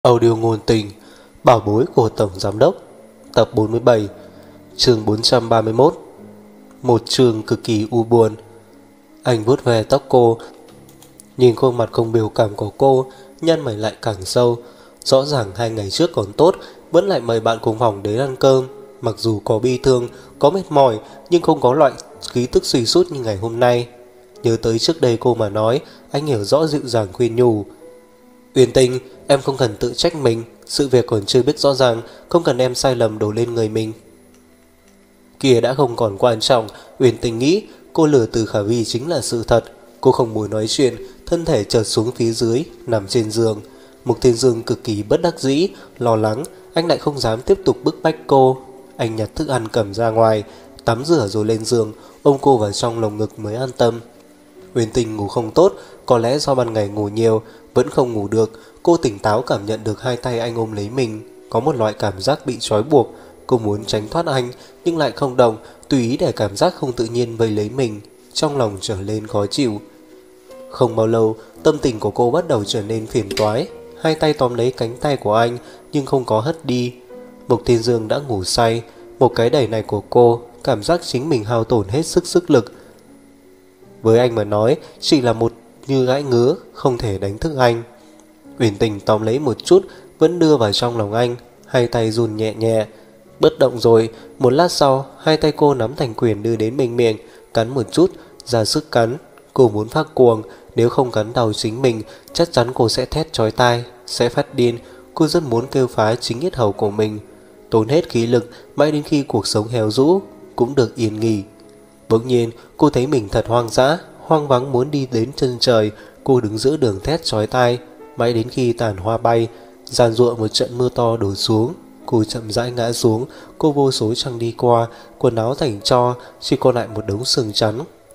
Audio ngôn tình Bảo bối của Tổng Giám Đốc. Tập 47, chương 431. Một chương cực kỳ u buồn. Anh vuốt về tóc cô, nhìn khuôn mặt không biểu cảm của cô, nhăn mày lại càng sâu. Rõ ràng 2 ngày trước còn tốt, vẫn lại mời bạn cùng phòng đến ăn cơm. Mặc dù có bi thương, có mệt mỏi, nhưng không có loại khí tức suy sút như ngày hôm nay. Nhớ tới trước đây cô mà nói, anh hiểu rõ dịu dàng khuyên nhủ. Uyển Tình, em không cần tự trách mình, sự việc còn chưa biết rõ ràng, không cần em sai lầm đổ lên người mình. Kia đã không còn quan trọng, Uyển Tình nghĩ cô lừa từ Khả Vi chính là sự thật. Cô không muốn nói chuyện, thân thể chợt xuống phía dưới, nằm trên giường. Mục Thiên Dương cực kỳ bất đắc dĩ, lo lắng, anh lại không dám tiếp tục bức bách cô. Anh nhặt thức ăn cầm ra ngoài, tắm rửa rồi lên giường, ôm cô vào trong lồng ngực mới an tâm. Uyển Tình ngủ không tốt, có lẽ do ban ngày ngủ nhiều, vẫn không ngủ được. Cô tỉnh táo cảm nhận được hai tay anh ôm lấy mình, có một loại cảm giác bị trói buộc. Cô muốn tránh thoát anh, nhưng lại không đồng, tùy ý để cảm giác không tự nhiên vây lấy mình. Trong lòng trở lên khó chịu. Không bao lâu, tâm tình của cô bắt đầu trở nên phiền toái. Hai tay tóm lấy cánh tay của anh, nhưng không có hất đi. Mục Thiên Dương đã ngủ say. Một cái đẩy này của cô, cảm giác chính mình hao tổn hết sức lực. Với anh mà nói, chỉ là một như gãi ngứa, không thể đánh thức anh. Uyển Tình tóm lấy một chút, vẫn đưa vào trong lòng anh, hai tay run nhẹ nhẹ. Bất động rồi, một lát sau, hai tay cô nắm thành quyền đưa đến bên miệng, cắn một chút, ra sức cắn. Cô muốn phát cuồng, nếu không cắn đầu chính mình, chắc chắn cô sẽ thét chói tai, sẽ phát điên. Cô rất muốn kêu phá chính yết hầu của mình, tốn hết khí lực, mãi đến khi cuộc sống héo rũ cũng được yên nghỉ. Bỗng nhiên, cô thấy mình thật hoang dã, hoang vắng muốn đi đến chân trời. Cô đứng giữa đường thét chói tai, mãi đến khi tàn hoa bay, giàn giụa một trận mưa to đổ xuống. Cô chậm rãi ngã xuống, cô vô số trăng đi qua, quần áo thành tro, chỉ còn lại một đống xương trắng.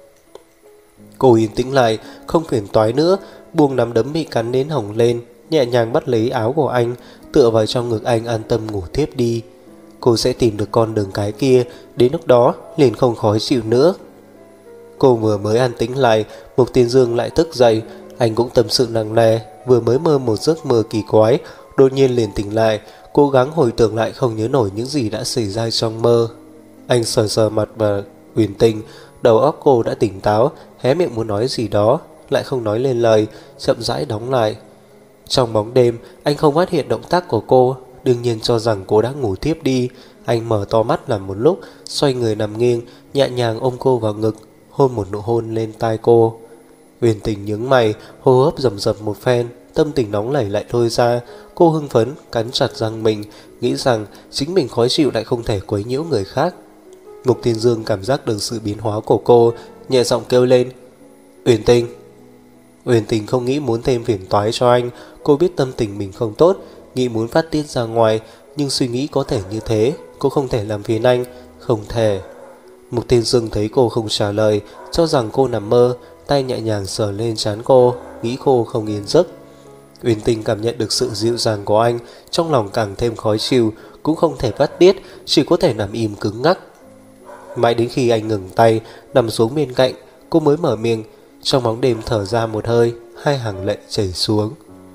Cô yên tĩnh lại, không phiền toái nữa, buông nắm đấm bị cắn đến hồng lên, nhẹ nhàng bắt lấy áo của anh, tựa vào trong ngực anh an tâm ngủ tiếp đi. Cô sẽ tìm được con đường cái kia, đến lúc đó liền không khó chịu nữa. Cô vừa mới an tĩnh lại, Mục Thiên Dương lại thức dậy. Anh cũng tâm sự nặng nề, vừa mới mơ một giấc mơ kỳ quái, đột nhiên liền tỉnh lại, cố gắng hồi tưởng lại không nhớ nổi những gì đã xảy ra trong mơ. Anh sờ sờ mặt và Uyển Tình, đầu óc cô đã tỉnh táo, hé miệng muốn nói gì đó, lại không nói lên lời, chậm rãi đóng lại. Trong bóng đêm, anh không phát hiện động tác của cô, đương nhiên cho rằng cô đã ngủ tiếp đi. Anh mở to mắt làm một lúc, xoay người nằm nghiêng, nhẹ nhàng ôm cô vào ngực, hôn một nụ hôn lên tai cô. Uyển Tình nhướng mày, hô hấp rầm rập một phen, tâm tình nóng nảy lại trôi ra. Cô hưng phấn, cắn chặt răng mình, nghĩ rằng chính mình khó chịu lại không thể quấy nhiễu người khác. Mục Thiên Dương cảm giác được sự biến hóa của cô, nhẹ giọng kêu lên, Uyển Tình. Uyển Tình không nghĩ muốn thêm phiền toái cho anh. Cô biết tâm tình mình không tốt, nghĩ muốn phát tiết ra ngoài, nhưng suy nghĩ có thể như thế, cô không thể làm phiền anh, không thể. Mục Thiên Dương thấy cô không trả lời, cho rằng cô nằm mơ, tay nhẹ nhàng sờ lên trán cô, nghĩ cô không yên giấc. Uyển Tình cảm nhận được sự dịu dàng của anh, trong lòng càng thêm khó chịu, cũng không thể phát tiết, chỉ có thể nằm im cứng ngắc. Mãi đến khi anh ngừng tay, nằm xuống bên cạnh, cô mới mở miệng. Trong bóng đêm thở ra một hơi, hai hàng lệ chảy xuống.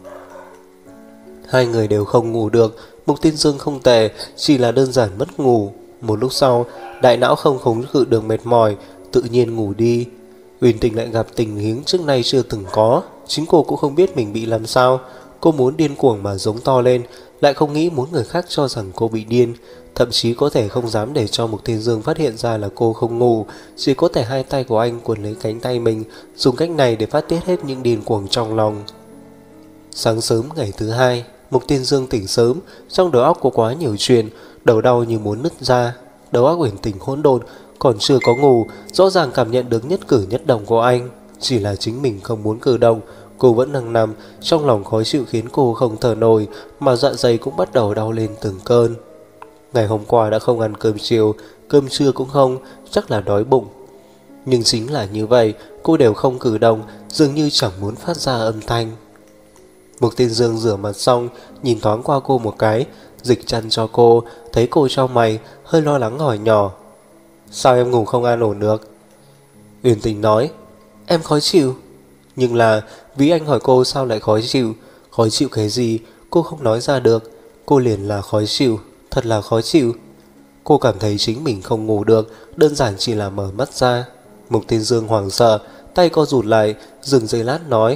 Hai người đều không ngủ được. Mục Thiên Dương không tệ, chỉ là đơn giản mất ngủ. Một lúc sau, đại não không khống cự được mệt mỏi, tự nhiên ngủ đi. Uyển Tình lại gặp tình huống trước nay chưa từng có, chính cô cũng không biết mình bị làm sao. Cô muốn điên cuồng mà giống to lên, lại không nghĩ muốn người khác cho rằng cô bị điên. Thậm chí có thể không dám để cho Mục Thiên Dương phát hiện ra là cô không ngủ, chỉ có thể hai tay của anh quấn lấy cánh tay mình, dùng cách này để phát tiết hết những điên cuồng trong lòng. Sáng sớm ngày thứ hai, Mục Thiên Dương tỉnh sớm, trong đầu óc có quá nhiều chuyện, đầu đau như muốn nứt ra. Đầu óc Uyển Tình hỗn độn, còn chưa có ngủ, rõ ràng cảm nhận được nhất cử nhất động của anh, chỉ là chính mình không muốn cử động. Cô vẫn đang nằm, trong lòng khó chịu khiến cô không thở nổi, mà dạ dày cũng bắt đầu đau lên từng cơn. Ngày hôm qua đã không ăn cơm chiều, cơm trưa cũng không, chắc là đói bụng. Nhưng chính là như vậy, cô đều không cử động, dường như chẳng muốn phát ra âm thanh. Mục Thiên Dương rửa mặt xong, nhìn thoáng qua cô một cái, dịch chăn cho cô, thấy cô chau mày, hơi lo lắng hỏi nhỏ, sao em ngủ không an ổn được? Uyển Tình nói, em khó chịu. Nhưng là vì anh hỏi cô sao lại khó chịu cái gì, cô không nói ra được. Cô liền là khó chịu, thật là khó chịu. Cô cảm thấy chính mình không ngủ được, đơn giản chỉ là mở mắt ra. Mục Thiên Dương hoảng sợ, tay co rụt lại, dừng giây lát nói: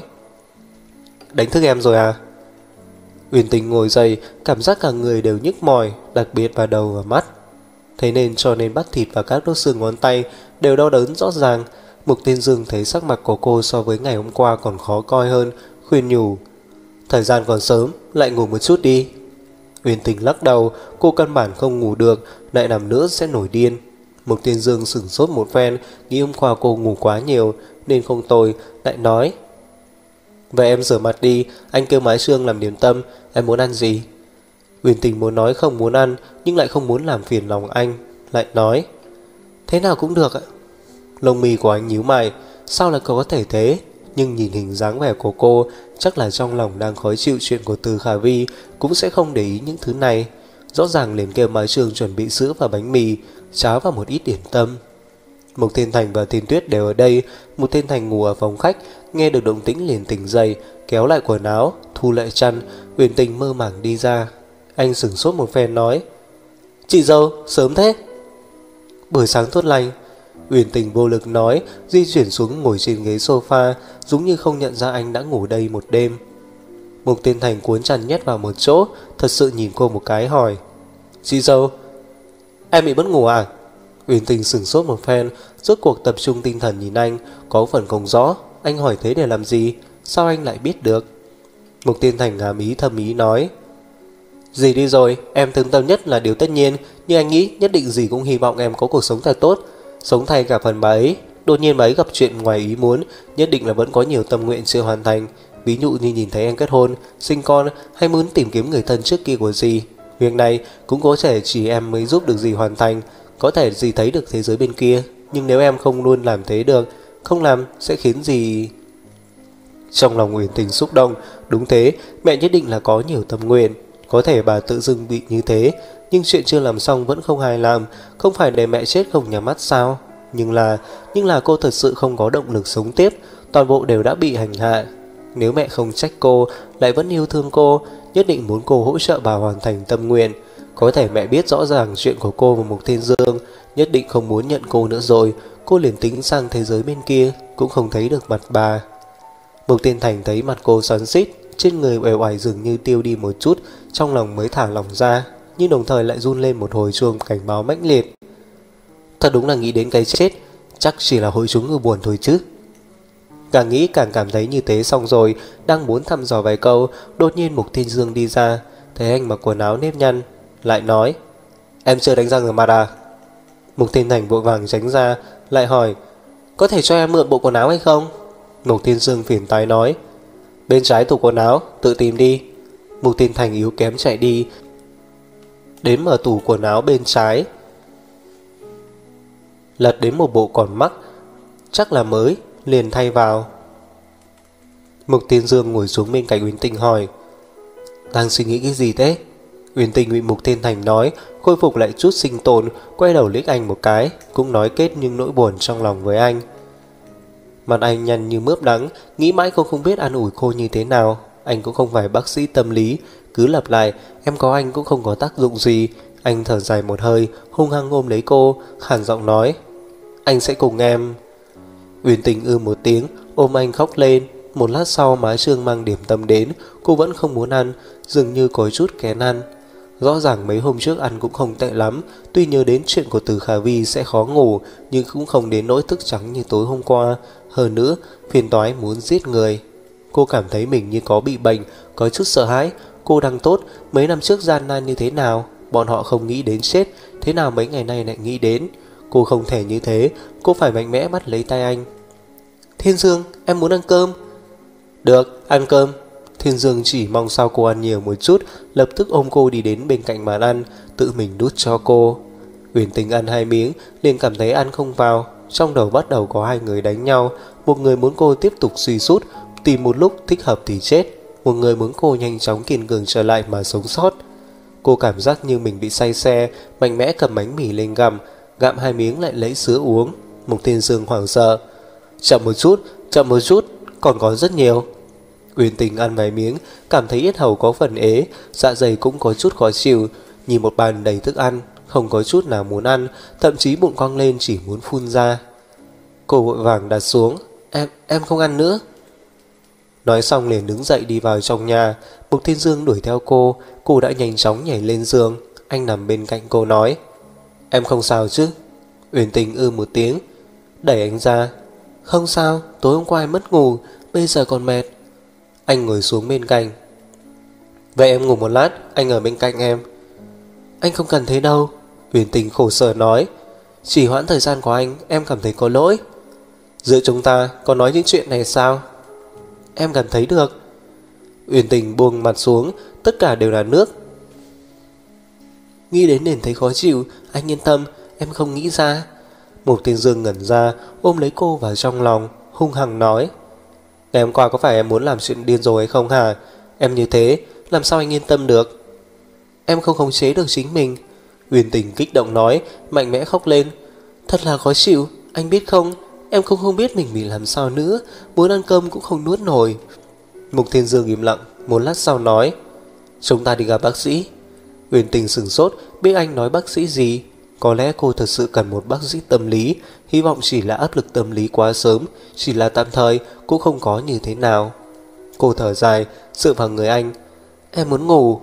Đánh thức em rồi à? Uyển Tình ngồi dậy, cảm giác cả người đều nhức mỏi, đặc biệt vào đầu và mắt. Thế nên cho nên bắp thịt và các đốt xương ngón tay đều đau đớn rõ ràng. Mục Thiên Dương thấy sắc mặt của cô so với ngày hôm qua còn khó coi hơn, khuyên nhủ: Thời gian còn sớm, lại ngủ một chút đi. Uyển Tình lắc đầu, cô căn bản không ngủ được, lại nằm nữa sẽ nổi điên. Mục Thiên Dương sửng sốt một phen, nghĩ hôm qua cô ngủ quá nhiều nên không tồi, lại nói: Vậy em rửa mặt đi, anh kêu Mái Sương làm điểm tâm, em muốn ăn gì? Uyển Tình muốn nói không muốn ăn, nhưng lại không muốn làm phiền lòng anh, lại nói: Thế nào cũng được ạ. Lông mi của anh nhíu mày, sao lại có thể thế? Nhưng nhìn hình dáng vẻ của cô, chắc là trong lòng đang khó chịu chuyện của Từ Khả Vi, cũng sẽ không để ý những thứ này. Rõ ràng liền kêu Mái Sương chuẩn bị sữa và bánh mì, cháo và một ít điểm tâm. Mục Thiên Thành và Thiên Tuyết đều ở đây. Mục Thiên Thành ngủ ở phòng khách, nghe được động tĩnh liền tỉnh dậy, kéo lại quần áo, thu lại chăn. Uyển Tình mơ màng đi ra. Anh sửng sốt một phen nói: Chị dâu, sớm thế? Buổi sáng tốt lành. Uyển Tình vô lực nói, di chuyển xuống ngồi trên ghế sofa, giống như không nhận ra anh đã ngủ đây một đêm. Mục Thiên Thành cuốn chăn nhét vào một chỗ, thật sự nhìn cô một cái hỏi: Chị dâu, em bị mất ngủ à? Uyển Tình sửng sốt một phen, rốt cuộc tập trung tinh thần nhìn anh, có phần không rõ. Anh hỏi thế để làm gì? Sao anh lại biết được? Mục Thiên Thành hàm ý thầm ý nói: Dì đi rồi, em thương tâm nhất là điều tất nhiên, nhưng anh nghĩ nhất định dì cũng hy vọng em có cuộc sống thật tốt, sống thay cả phần bà ấy. Đột nhiên bà ấy gặp chuyện ngoài ý muốn, nhất định là vẫn có nhiều tâm nguyện chưa hoàn thành. Ví dụ như nhìn thấy em kết hôn, sinh con, hay muốn tìm kiếm người thân trước kia của dì. Việc này cũng có thể chỉ em mới giúp được dì hoàn thành. Có thể dì thấy được thế giới bên kia, nhưng nếu em không luôn làm thế được, không làm sẽ khiến dì... Trong lòng Uyển Tình xúc động. Đúng thế, mẹ nhất định là có nhiều tâm nguyện. Có thể bà tự dưng bị như thế, nhưng chuyện chưa làm xong vẫn không hài làm. Không phải để mẹ chết không nhắm mắt sao? Nhưng là cô thật sự không có động lực sống tiếp. Toàn bộ đều đã bị hành hạ. Nếu mẹ không trách cô, lại vẫn yêu thương cô, nhất định muốn cô hỗ trợ bà hoàn thành tâm nguyện. Có thể mẹ biết rõ ràng chuyện của cô và Mục Thiên Dương, nhất định không muốn nhận cô nữa rồi. Cô liền tính sang thế giới bên kia, cũng không thấy được mặt bà. Mục Thiên Thành thấy mặt cô xoắn xít, trên người uể oải dường như tiêu đi một chút, trong lòng mới thả lỏng ra, nhưng đồng thời lại run lên một hồi chuông cảnh báo mãnh liệt. Thật đúng là nghĩ đến cái chết, chắc chỉ là hội chúng ngư buồn thôi chứ. Càng nghĩ càng cảm thấy như thế. Xong rồi, đang muốn thăm dò vài câu, đột nhiên Mục Thiên Dương đi ra, thấy anh mặc quần áo nếp nhăn, lại nói: Em chưa đánh răng rửa mặt à? Mục Thiên Thành vội vàng tránh ra, lại hỏi: Có thể cho em mượn bộ quần áo hay không? Mục Thiên Dương phiền toái nói: Bên trái tủ quần áo, tự tìm đi. Mục Thiên Thành yếu kém chạy đi, đến mở tủ quần áo bên trái, lật đến một bộ còn mắc, chắc là mới, liền thay vào. Mục Thiên Dương ngồi xuống bên cạnh Uyển Tình hỏi: Đang suy nghĩ cái gì thế? Uyển Tình bị Mục Thiên Thành nói khôi phục lại chút sinh tồn, quay đầu liếc anh một cái, cũng nói kết những nỗi buồn trong lòng với anh. Mặt anh nhăn như mướp đắng, nghĩ mãi cô không biết an ủi cô như thế nào. Anh cũng không phải bác sĩ tâm lý, cứ lặp lại em có anh cũng không có tác dụng gì. Anh thở dài một hơi, hung hăng ôm lấy cô, khàn giọng nói: Anh sẽ cùng em. Uyển Tình một tiếng, ôm anh khóc lên. Một lát sau Má Sương mang điểm tâm đến, cô vẫn không muốn ăn, dường như có chút kén ăn. Rõ ràng mấy hôm trước ăn cũng không tệ lắm, tuy nhớ đến chuyện của Từ Khả Vi sẽ khó ngủ, nhưng cũng không đến nỗi thức trắng như tối hôm qua. Hơn nữa, phiền toái muốn giết người. Cô cảm thấy mình như có bị bệnh, có chút sợ hãi. Cô đang tốt, mấy năm trước gian nan như thế nào, bọn họ không nghĩ đến chết, thế nào mấy ngày nay lại nghĩ đến. Cô không thể như thế, cô phải mạnh mẽ bắt lấy tay anh. Thiên Dương, em muốn ăn cơm. Được, ăn cơm. Thiên Dương chỉ mong sao cô ăn nhiều một chút, lập tức ôm cô đi đến bên cạnh bàn ăn, tự mình đút cho cô. Uyển Tình ăn 2 miếng, liền cảm thấy ăn không vào. Trong đầu bắt đầu có 2 người đánh nhau. Một người muốn cô tiếp tục suy sút, tìm một lúc thích hợp thì chết. Một người muốn cô nhanh chóng kiên cường trở lại mà sống sót. Cô cảm giác như mình bị say xe, mạnh mẽ cầm bánh mì lên gặm 2 miếng lại lấy sữa uống. Mục Thiên Dương hoảng sợ: Chậm một chút, còn có rất nhiều. Uyển Tình ăn vài miếng, cảm thấy yết hầu có phần ế, dạ dày cũng có chút khó chịu. Nhìn một bàn đầy thức ăn, không có chút nào muốn ăn, thậm chí bụng cong lên chỉ muốn phun ra. Cô vội vàng đặt xuống. Em không ăn nữa. Nói xong liền đứng dậy đi vào trong nhà. Mục Thiên Dương đuổi theo cô đã nhanh chóng nhảy lên giường. Anh nằm bên cạnh cô nói: Em không sao chứ? Uyển Tình một tiếng, đẩy anh ra. Không sao, tối hôm qua em mất ngủ, bây giờ còn mệt. Anh ngồi xuống bên cạnh. Vậy em ngủ một lát, anh ở bên cạnh em. Anh không cần thế đâu, Uyển Tình khổ sở nói. Chỉ hoãn thời gian của anh, em cảm thấy có lỗi. Giữa chúng ta có nói những chuyện này sao? Em cảm thấy được. Uyển Tình buông mặt xuống, tất cả đều là nước. Nghĩ đến nên thấy khó chịu. Anh yên tâm, em không nghĩ ra. Mục Thiên Dương ngẩn ra, ôm lấy cô vào trong lòng, hung hăng nói: Ngày hôm qua có phải em muốn làm chuyện điên rồ hay không hả? Em như thế, làm sao anh yên tâm được? Em không khống chế được chính mình. Uyển Tình kích động nói, mạnh mẽ khóc lên. Thật là khó chịu, anh biết không? Em không biết mình bị làm sao nữa, muốn ăn cơm cũng không nuốt nổi. Mục Thiên Dương im lặng, một lát sau nói: Chúng ta đi gặp bác sĩ. Uyển Tình sửng sốt, biết anh nói bác sĩ gì. Có lẽ cô thật sự cần một bác sĩ tâm lý. Hy vọng chỉ là áp lực tâm lý quá sớm, chỉ là tạm thời, cũng không có như thế nào. Cô thở dài, dựa vào người anh. Em muốn ngủ.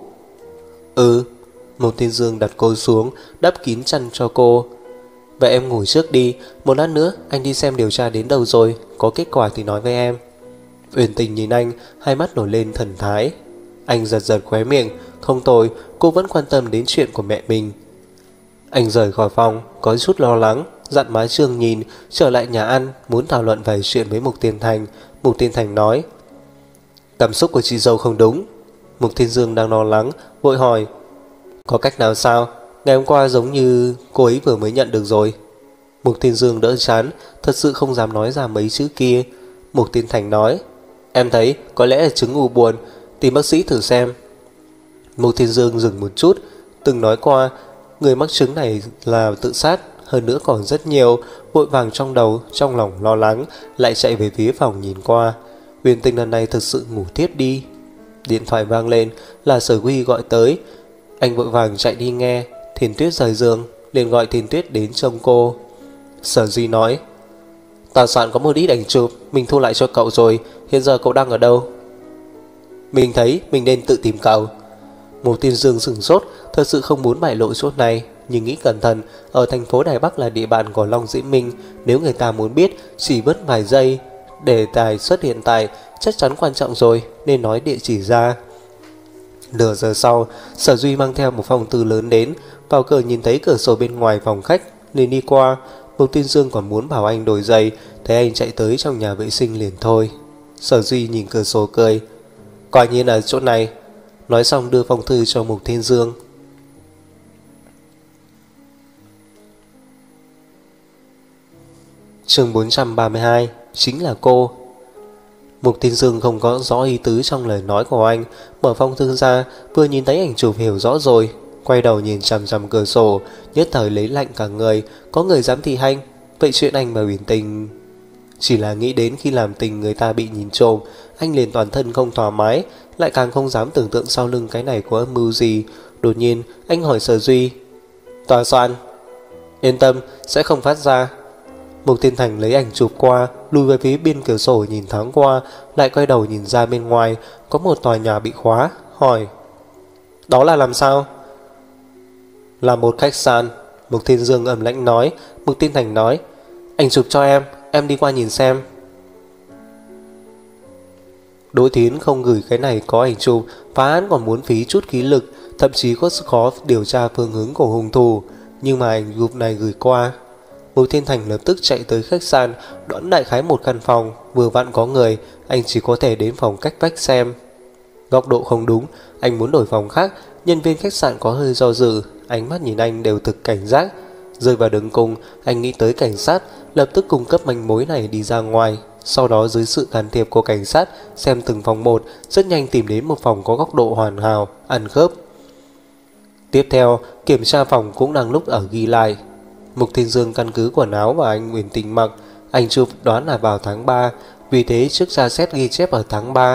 Mục Thiên Dương đặt cô xuống, đắp kín chăn cho cô. Vậy em ngủ trước đi, một lát nữa anh đi xem điều tra đến đâu rồi, có kết quả thì nói với em. Uyển Tình nhìn anh, hai mắt nổi lên thần thái. Anh giật giật khóe miệng. Không tồi, cô vẫn quan tâm đến chuyện của mẹ mình. Anh rời khỏi phòng, có chút lo lắng, dặn má Trương nhìn, trở lại nhà ăn, muốn thảo luận vài chuyện với Mục Thiên Thành. Mục Thiên Thành nói: Cảm xúc của chị dâu không đúng. Mục Thiên Dương đang lo lắng, vội hỏi: Có cách nào sao? Ngày hôm qua giống như cô ấy vừa mới nhận được rồi. Mục Thiên Dương đỡ chán, thật sự không dám nói ra mấy chữ kia. Mục Thiên Thành nói: Em thấy có lẽ là chứng u buồn, tìm bác sĩ thử xem. Mục Thiên Dương dừng một chút, từng nói qua người mắc chứng này là tự sát, hơn nữa còn rất nhiều. Vội vàng trong đầu, trong lòng lo lắng, lại chạy về phía phòng nhìn qua. Uyển Tình lần này thực sự ngủ tiếp đi. Điện thoại vang lên, là Sở Huy gọi tới. Anh vội vàng chạy đi nghe. Thiền Tuyết rời giường, liền gọi Thiền Tuyết đến trông cô. Sở Duy nói: Tòa soạn có một ít ảnh chụp, mình thu lại cho cậu rồi. Hiện giờ cậu đang ở đâu? Mình thấy mình nên tự tìm cậu. Mục Thiên Dương sửng sốt, thật sự không muốn bại lộ chỗ này, nhưng nghĩ cẩn thận, ở thành phố Đài Bắc là địa bàn của Long Diễm Minh, nếu người ta muốn biết, chỉ mất vài giây. Đề tài xuất hiện tại chắc chắn quan trọng rồi, nên nói địa chỉ ra. Nửa giờ sau, Sở Duy mang theo một phong thư lớn đến. Vào cửa nhìn thấy cửa sổ bên ngoài phòng khách, liền đi qua. Mục Thiên Dương còn muốn bảo anh đổi giày, thấy anh chạy tới trong nhà vệ sinh liền thôi. Sở Duy nhìn cửa sổ cười: Quả nhiên ở chỗ này. Nói xong đưa phong thư cho Mục Thiên Dương. Chương 432, chính là cô. Mục Thiên Dương không có rõ ý tứ trong lời nói của anh, mở phong thư ra, vừa nhìn thấy ảnh chụp hiểu rõ rồi, quay đầu nhìn chằm chằm cửa sổ, nhất thời lấy lạnh cả người. Có người dám thị hành. Vậy chuyện anh và Uyển Tình, chỉ là nghĩ đến khi làm tình người ta bị nhìn trộm, anh liền toàn thân không thoải mái, lại càng không dám tưởng tượng sau lưng cái này có âm mưu gì. Đột nhiên anh hỏi Sở Duy: Tòa soạn? Yên tâm, sẽ không phát ra. Mục Thiên Thành lấy ảnh chụp qua, lùi về phía bên cửa sổ nhìn thoáng qua, lại quay đầu nhìn ra bên ngoài, có một tòa nhà bị khóa, hỏi: Đó là làm sao? Là một khách sạn. Mục Thiên Dương ầm lãnh nói. Mục Thiên Thành nói: Ảnh chụp cho em đi qua nhìn xem. Đỗ Thiến không gửi cái này có ảnh chụp, phá án còn muốn phí chút khí lực, thậm chí có sức khó điều tra phương hướng của hung thủ. Nhưng mà ảnh chụp này gửi qua. Mục Thiên Thành lập tức chạy tới khách sạn, đón đại khái một căn phòng, vừa vặn có người, anh chỉ có thể đến phòng cách vách xem. Góc độ không đúng, anh muốn đổi phòng khác. Nhân viên khách sạn có hơi do dự, ánh mắt nhìn anh đều thực cảnh giác. Rơi vào đường cùng, anh nghĩ tới cảnh sát, lập tức cung cấp manh mối này đi ra ngoài. Sau đó dưới sự can thiệp của cảnh sát, xem từng phòng một, rất nhanh tìm đến một phòng có góc độ hoàn hảo, ăn khớp. Tiếp theo, kiểm tra phòng cũng đang lúc ở ghi lại. Mục Thiên Dương căn cứ quần áo và anh Uyển Tình mặc, anh chụp đoán là vào tháng 3, vì thế trước ra xét ghi chép ở tháng 3.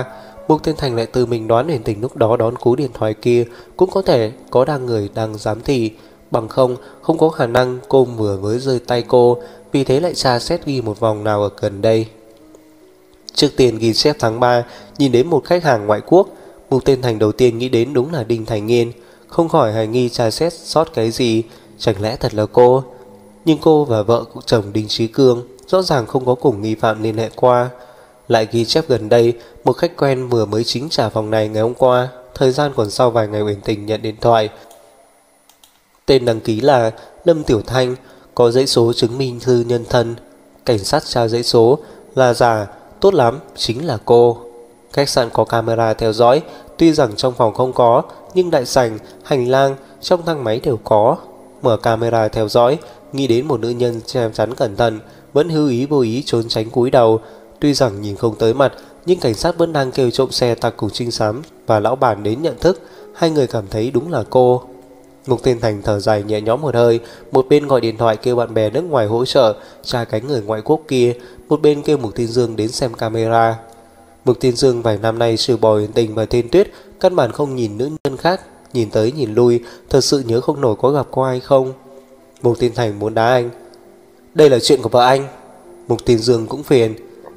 Mục Thiên Thành lại tự mình đoán Huyền Tình lúc đó đón cú điện thoại kia cũng có thể có người đang giám thị, bằng không có khả năng cô vừa mới rơi tay cô, vì thế lại tra xét ghi một vòng nào ở gần đây. Trước tiên ghi chép tháng 3, nhìn đến một khách hàng ngoại quốc, Mục Thiên Thành đầu tiên nghĩ đến đúng là Đinh Thành Nghiên, không khỏi hoài nghi tra xét sót cái gì, chẳng lẽ thật là cô. Nhưng cô và vợ của chồng Đinh Chí Cương rõ ràng không có cùng nghi phạm liên hệ qua. Lại ghi chép gần đây, một khách quen vừa mới chính trả phòng này ngày hôm qua, thời gian còn sau vài ngày Uyển Tình nhận điện thoại. Tên đăng ký là Lâm Tiểu Thanh, có giấy số chứng minh thư nhân thân. Cảnh sát tra giấy số là giả, tốt lắm, chính là cô. Khách sạn có camera theo dõi, tuy rằng trong phòng không có, nhưng đại sảnh, hành lang, trong thang máy đều có. Mở camera theo dõi, nghĩ đến một nữ nhân che chắn cẩn thận, vẫn hữu ý vô ý trốn tránh cúi đầu. Tuy rằng nhìn không tới mặt, nhưng cảnh sát vẫn đang kêu trộm xe tặc cùng Trinh Sám và lão bản đến nhận thức. Hai người cảm thấy đúng là cô. Mục Thiên Thành thở dài nhẹ nhõm một hơi, một bên gọi điện thoại kêu bạn bè nước ngoài hỗ trợ tra cánh người ngoại quốc kia, một bên kêu Mục Thiên Dương đến xem camera. Mục Thiên Dương vài năm nay trừ bỏ Huyền Tình và Thiên Tuyết, căn bản không nhìn nữ nhân khác, nhìn tới nhìn lui, thật sự nhớ không nổi có gặp qua hay không. Mục Thiên Thành muốn đá anh. Đây là chuyện của vợ anh. Mục Thiên Dương cũng phiền.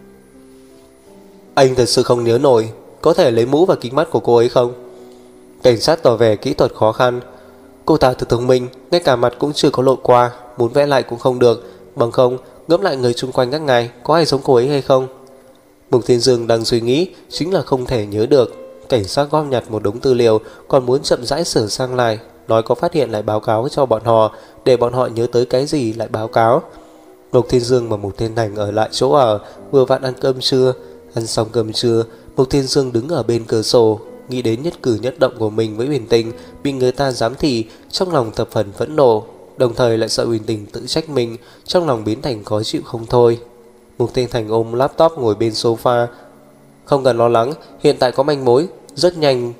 Anh thật sự không nhớ nổi, có thể lấy mũ và kính mắt của cô ấy không? Cảnh sát tỏ vẻ kỹ thuật khó khăn. Cô ta thật thông minh, ngay cả mặt cũng chưa có lộ qua, muốn vẽ lại cũng không được. Bằng không, ngẫm lại người chung quanh các ngài, có ai giống cô ấy hay không? Mục Thiên Dương đang suy nghĩ, chính là không thể nhớ được. Cảnh sát góp nhặt một đống tư liệu, còn muốn chậm rãi sửa sang lại, nói có phát hiện lại báo cáo cho bọn họ, để bọn họ nhớ tới cái gì lại báo cáo. Mục Thiên Dương và Mục Thiên Thành ở lại chỗ ở, vừa vặn ăn cơm trưa. Ăn xong cơm trưa, Mục Thiên Dương đứng ở bên cửa sổ, nghĩ đến nhất cử nhất động của mình với Huyền Tình bị người ta giám thị, trong lòng thập phần phẫn nộ, đồng thời lại sợ Huyền Tình tự trách mình, trong lòng biến thành khó chịu không thôi. Mục Thiên Thành ôm laptop ngồi bên sofa. Không cần lo lắng, hiện tại có manh mối, rất nhanh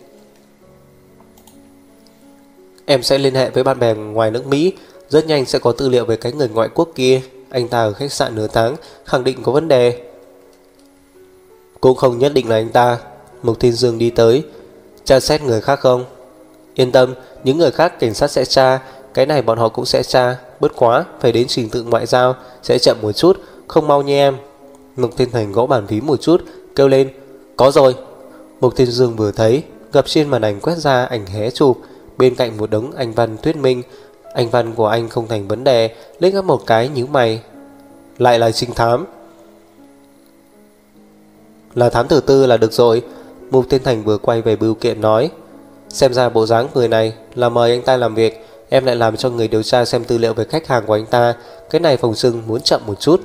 em sẽ liên hệ với bạn bè ngoài nước Mỹ, rất nhanh sẽ có tư liệu về cái người ngoại quốc kia. Anh ta ở khách sạn nửa tháng, khẳng định có vấn đề. Cũng không nhất định là anh ta. Mục Thiên Dương đi tới. Tra xét người khác không? Yên tâm, những người khác cảnh sát sẽ tra, cái này bọn họ cũng sẽ tra, bất quá phải đến trình tự ngoại giao, sẽ chậm một chút, không mau như em. Mục Thiên Thành gõ bàn phím một chút, kêu lên, có rồi. Mục Thiên Dương vừa thấy, gặp trên màn ảnh quét ra ảnh hé chụp, bên cạnh một đống anh văn thuyết minh. Anh văn của anh không thành vấn đề, liếc ngắm một cái nhíu mày. Lại là trinh thám. Là thám tử tư là được rồi. Mục Thiên Thành vừa quay về bưu kiện nói. Xem ra bộ dáng người này là mời anh ta làm việc, em lại làm cho người điều tra xem tư liệu về khách hàng của anh ta. Cái này phòng trưng muốn chậm một chút.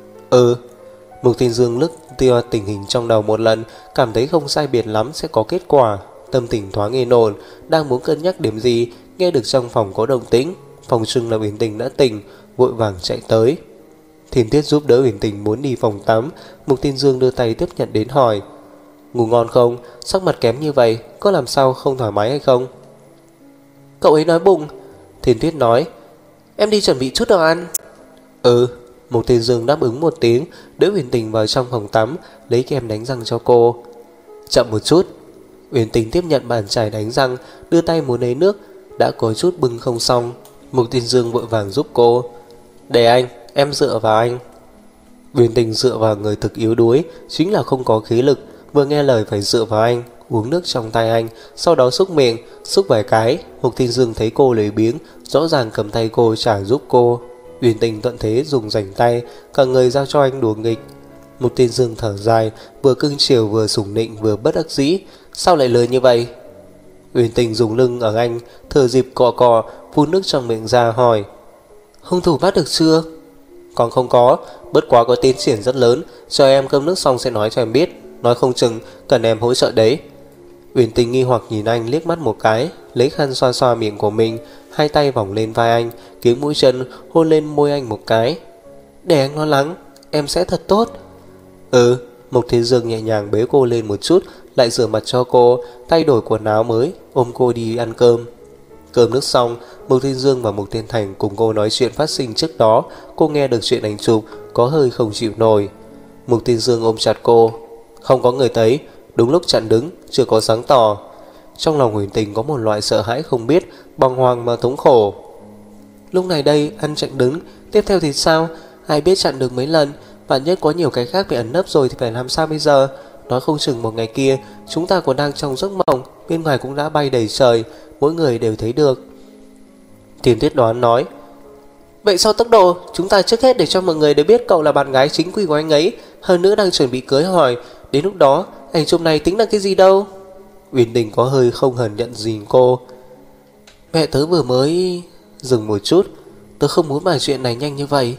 Mục Thiên Dương lướt tia tình hình trong đầu một lần, cảm thấy không sai biệt lắm sẽ có kết quả. Tâm tình thoáng yên ổn, đang muốn cân nhắc điểm gì, nghe được trong phòng có động tĩnh. Phòng trưng là Uyển Tình đã tỉnh, vội vàng chạy tới. Thiên Tuyết giúp đỡ Uyển Tình muốn đi phòng tắm. Mục Thiên Dương đưa tay tiếp nhận đến hỏi, ngủ ngon không? Sắc mặt kém như vậy, có làm sao không thoải mái hay không? Cậu ấy nói bụng. Thiên Tuyết nói, em đi chuẩn bị chút đồ ăn. Mục Thiên Dương đáp ứng một tiếng, đỡ Uyển Tình vào trong phòng tắm, lấy kem đánh răng cho cô. Chậm một chút. Uyển Tình tiếp nhận bàn chải đánh răng, đưa tay muốn lấy nước, đã có chút bưng không xong. Mục Thiên Dương vội vàng giúp cô. Để anh, em dựa vào anh. Uyển Tình dựa vào người thực yếu đuối, chính là không có khí lực, vừa nghe lời phải dựa vào anh, uống nước trong tay anh, sau đó xúc miệng, xúc vài cái. Mục Thiên Dương thấy cô lười biếng, rõ ràng cầm tay cô trả giúp cô. Uyển Tình thuận thế dùng rảnh tay, cả người giao cho anh đùa nghịch. Mục Thiên Dương thở dài, vừa cưng chiều vừa sủng nịnh vừa bất đắc dĩ. Sao lại lười như vậy? Uyển Tình dùng lưng ở anh, thừa dịp cọ cọ, phun nước trong miệng ra hỏi, hung thủ bắt được chưa? Còn không có, bất quá có tiến triển rất lớn, cho em cơm nước xong sẽ nói cho em biết, nói không chừng cần em hỗ trợ đấy. Uyển Tình nghi hoặc nhìn anh liếc mắt một cái, lấy khăn xoa xoa miệng của mình, hai tay vòng lên vai anh, kiếng mũi chân hôn lên môi anh một cái. Để anh lo lắng, em sẽ thật tốt. Mục Thiên Dương nhẹ nhàng bế cô lên một chút, lại rửa mặt cho cô, thay đổi quần áo mới, ôm cô đi ăn cơm. Cơm nước xong, Mục Thiên Dương và Mục Thiên Thành cùng cô nói chuyện phát sinh trước đó. Cô nghe được chuyện ảnh chụp, có hơi không chịu nổi. Mục Thiên Dương ôm chặt cô. Không có người thấy, đúng lúc chặn đứng, chưa có sáng tỏ. Trong lòng Huyền Tình có một loại sợ hãi không biết, bàng hoàng mà thống khổ. Lúc này đây ăn chặn đứng, tiếp theo thì sao? Ai biết chặn được mấy lần, vạn nhất có nhiều cái khác bị ẩn nấp rồi thì phải làm sao bây giờ? Nói không chừng một ngày kia chúng ta còn đang trong giấc mộng, bên ngoài cũng đã bay đầy trời, mỗi người đều thấy được. Tiền Tuyết đoán nói, vậy sau tốc độ, chúng ta trước hết để cho mọi người đều biết cậu là bạn gái chính quy của anh ấy, hơn nữa đang chuẩn bị cưới hỏi. Đến lúc đó, ảnh chụp này tính là cái gì đâu? Uyển Tình có hơi không hờn nhận nhìn cô. Mẹ tớ vừa mới... Dừng một chút, tớ không muốn bàn chuyện này nhanh như vậy.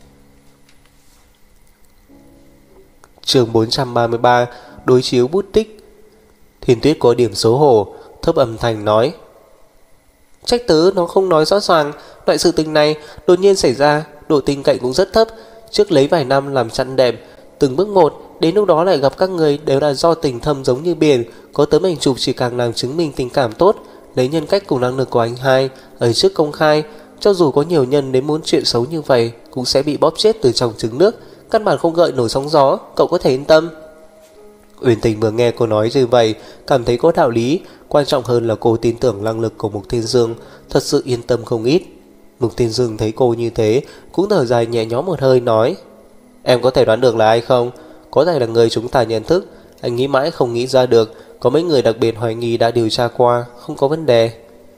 Chương 433, đối chiếu bút tích. Thiên Tuyết có điểm xấu hổ, thấp âm thanh nói, trách tớ nó không nói rõ ràng. Loại sự tình này đột nhiên xảy ra, độ tin cậy cũng rất thấp. Trước lấy vài năm làm chặn đẹp, từng bước một, đến lúc đó lại gặp các người đều là do tình thâm giống như biển. Có tấm ảnh chụp chỉ càng làm chứng minh tình cảm tốt, lấy nhân cách cùng năng lực của anh hai ở trước công khai. Cho dù có nhiều nhân đến muốn chuyện xấu như vậy, cũng sẽ bị bóp chết từ trong trứng nước, căn bản không gợi nổi sóng gió. Cậu có thể yên tâm. Uyển Tình vừa nghe cô nói như vậy, cảm thấy có đạo lý. Quan trọng hơn là cô tin tưởng năng lực của Mục Thiên Dương, thật sự yên tâm không ít. Mục Thiên Dương thấy cô như thế, cũng thở dài nhẹ nhõm một hơi nói, em có thể đoán được là ai không? Có thể là người chúng ta nhận thức. Anh nghĩ mãi không nghĩ ra được. Có mấy người đặc biệt hoài nghi đã điều tra qua, không có vấn đề.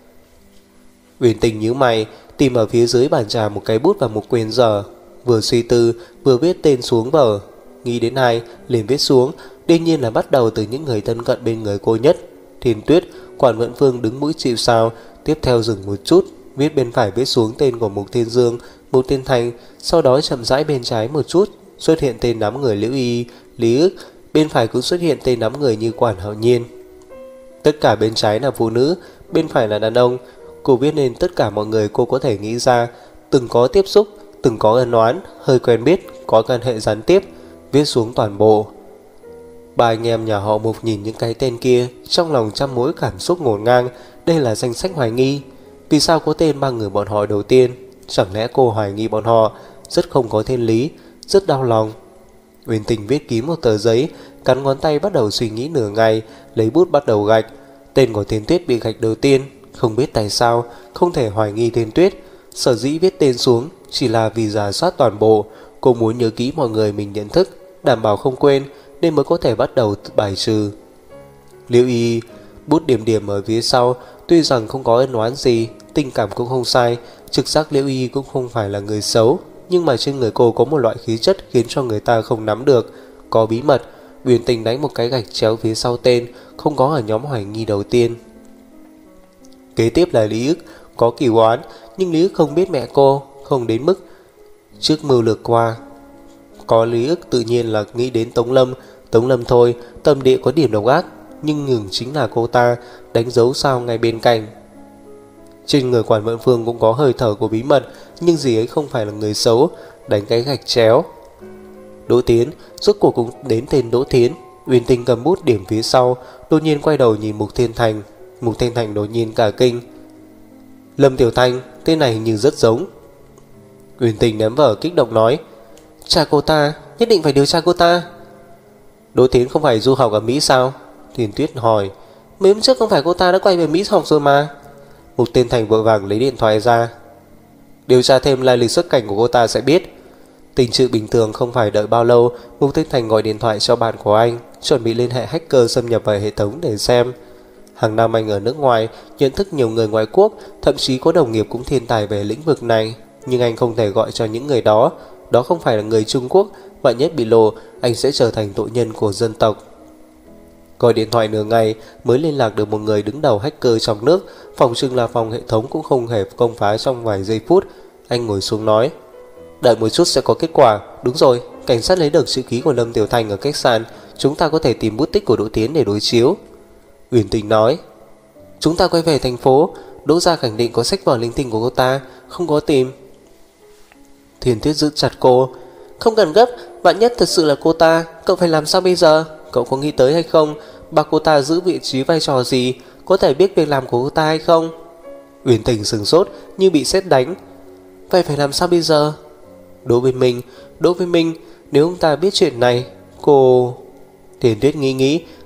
Uyển Tình nhíu mày, tìm ở phía dưới bàn trà một cái bút và một quyển vở, vừa suy tư vừa viết tên xuống vở. Nghĩ đến hai liền viết xuống, đương nhiên là bắt đầu từ những người thân cận bên người cô nhất. Thiên Tuyết, Quản Vận Phương đứng mũi chịu sào. Tiếp theo dừng một chút, viết bên phải viết xuống tên của Mục Thiên Dương, Mục Thiên Thành. Sau đó chậm rãi bên trái một chút xuất hiện tên đám người Liễu Y, Lý Ức. Bên phải cũng xuất hiện tên đám người như Quản Hạo Nhiên. Tất cả bên trái là phụ nữ, bên phải là đàn ông. Cô viết nên tất cả mọi người cô có thể nghĩ ra, từng có tiếp xúc, từng có ân oán, hơi quen biết, có quan hệ gián tiếp, viết xuống toàn bộ. Ba anh em nhà họ Mục nhìn những cái tên kia, trong lòng trăm mối cảm xúc ngổn ngang. Đây là danh sách hoài nghi. Vì sao có tên ba người bọn họ đầu tiên? Chẳng lẽ cô hoài nghi bọn họ? Rất không có thiên lý, rất đau lòng. Uyển Tình viết ký một tờ giấy, cắn ngón tay bắt đầu suy nghĩ nửa ngày, lấy bút bắt đầu gạch. Tên của Thiên Tuyết bị gạch đầu tiên. Không biết tại sao, không thể hoài nghi Thiên Tuyết. Sở dĩ viết tên xuống chỉ là vì rà soát toàn bộ. Cô muốn nhớ kỹ mọi người mình nhận thức, đảm bảo không quên, nên mới có thể bắt đầu bài trừ. Liễu Y, bút điểm điểm ở phía sau. Tuy rằng không có ân oán gì, tình cảm cũng không sai, trực giác Liễu Y cũng không phải là người xấu, nhưng mà trên người cô có một loại khí chất khiến cho người ta không nắm được, có bí mật. Uyển Tình đánh một cái gạch chéo phía sau tên, không có ở nhóm hoài nghi đầu tiên. Kế tiếp là Lý Ức, có cửu oán, nhưng Lý Ức không biết mẹ cô, không đến mức trước mưu lược qua. Có Lý Ức tự nhiên là nghĩ đến Tống Lâm. Tống Lâm thôi, tâm địa có điểm độc ác, nhưng ngừng chính là cô ta, đánh dấu sao ngay bên cạnh. Trên người Quản Vận Phương cũng có hơi thở của bí mật, nhưng dì ấy không phải là người xấu, đánh cái gạch chéo. Đỗ Tiến, rốt cuộc cũng đến tên Đỗ Tiến. Uyển Tình cầm bút điểm phía sau, đột nhiên quay đầu nhìn Mục Thiên Thành. Mục Thiên Thành đột nhiên cả kinh. Lâm Tiểu Thanh, tên này hình như rất giống. Uyển Tình ném vở kích động nói, cha cô ta, nhất định phải điều tra cô ta. Đỗ Tiến không phải du học ở Mỹ sao? Thiên Tuyết hỏi. Mấy hôm trước không phải cô ta đã quay về Mỹ học rồi mà. Mục Thiên Thành vội vàng lấy điện thoại ra. Điều tra thêm lai lịch xuất cảnh của cô ta sẽ biết. Tình trạng bình thường không phải đợi bao lâu. Mục Thiên Thành gọi điện thoại cho bạn của anh, chuẩn bị liên hệ hacker xâm nhập vào hệ thống để xem. Hàng năm anh ở nước ngoài, nhận thức nhiều người ngoại quốc, thậm chí có đồng nghiệp cũng thiên tài về lĩnh vực này. Nhưng anh không thể gọi cho những người đó. Đó không phải là người Trung Quốc. Vạn nhất bị lộ, anh sẽ trở thành tội nhân của dân tộc. Gọi điện thoại nửa ngày mới liên lạc được một người đứng đầu hacker trong nước. Phòng trưng là phòng hệ thống cũng không hề công phá trong vài giây phút. Anh ngồi xuống nói, đợi một chút sẽ có kết quả. Đúng rồi, cảnh sát lấy được chữ ký của Lâm Tiểu Thành ở khách sạn. Chúng ta có thể tìm bút tích của Đỗ Tiến để đối chiếu. Uyển Tình nói, chúng ta quay về thành phố. Đỗ gia khẳng định có sách vở linh tinh của cô ta, không có tìm. Thiên Tuyết giữ chặt cô. Không cần gấp, vạn nhất thật sự là cô ta, cậu phải làm sao bây giờ? Cậu có nghĩ tới hay không? Bà cô ta giữ vị trí vai trò gì? Có thể biết việc làm của cô ta hay không? Uyển Tình sừng sốt như bị sét đánh. Vậy phải làm sao bây giờ? Đối với mình, nếu ông ta biết chuyện này, cô... Thiên Tuyết nghĩ,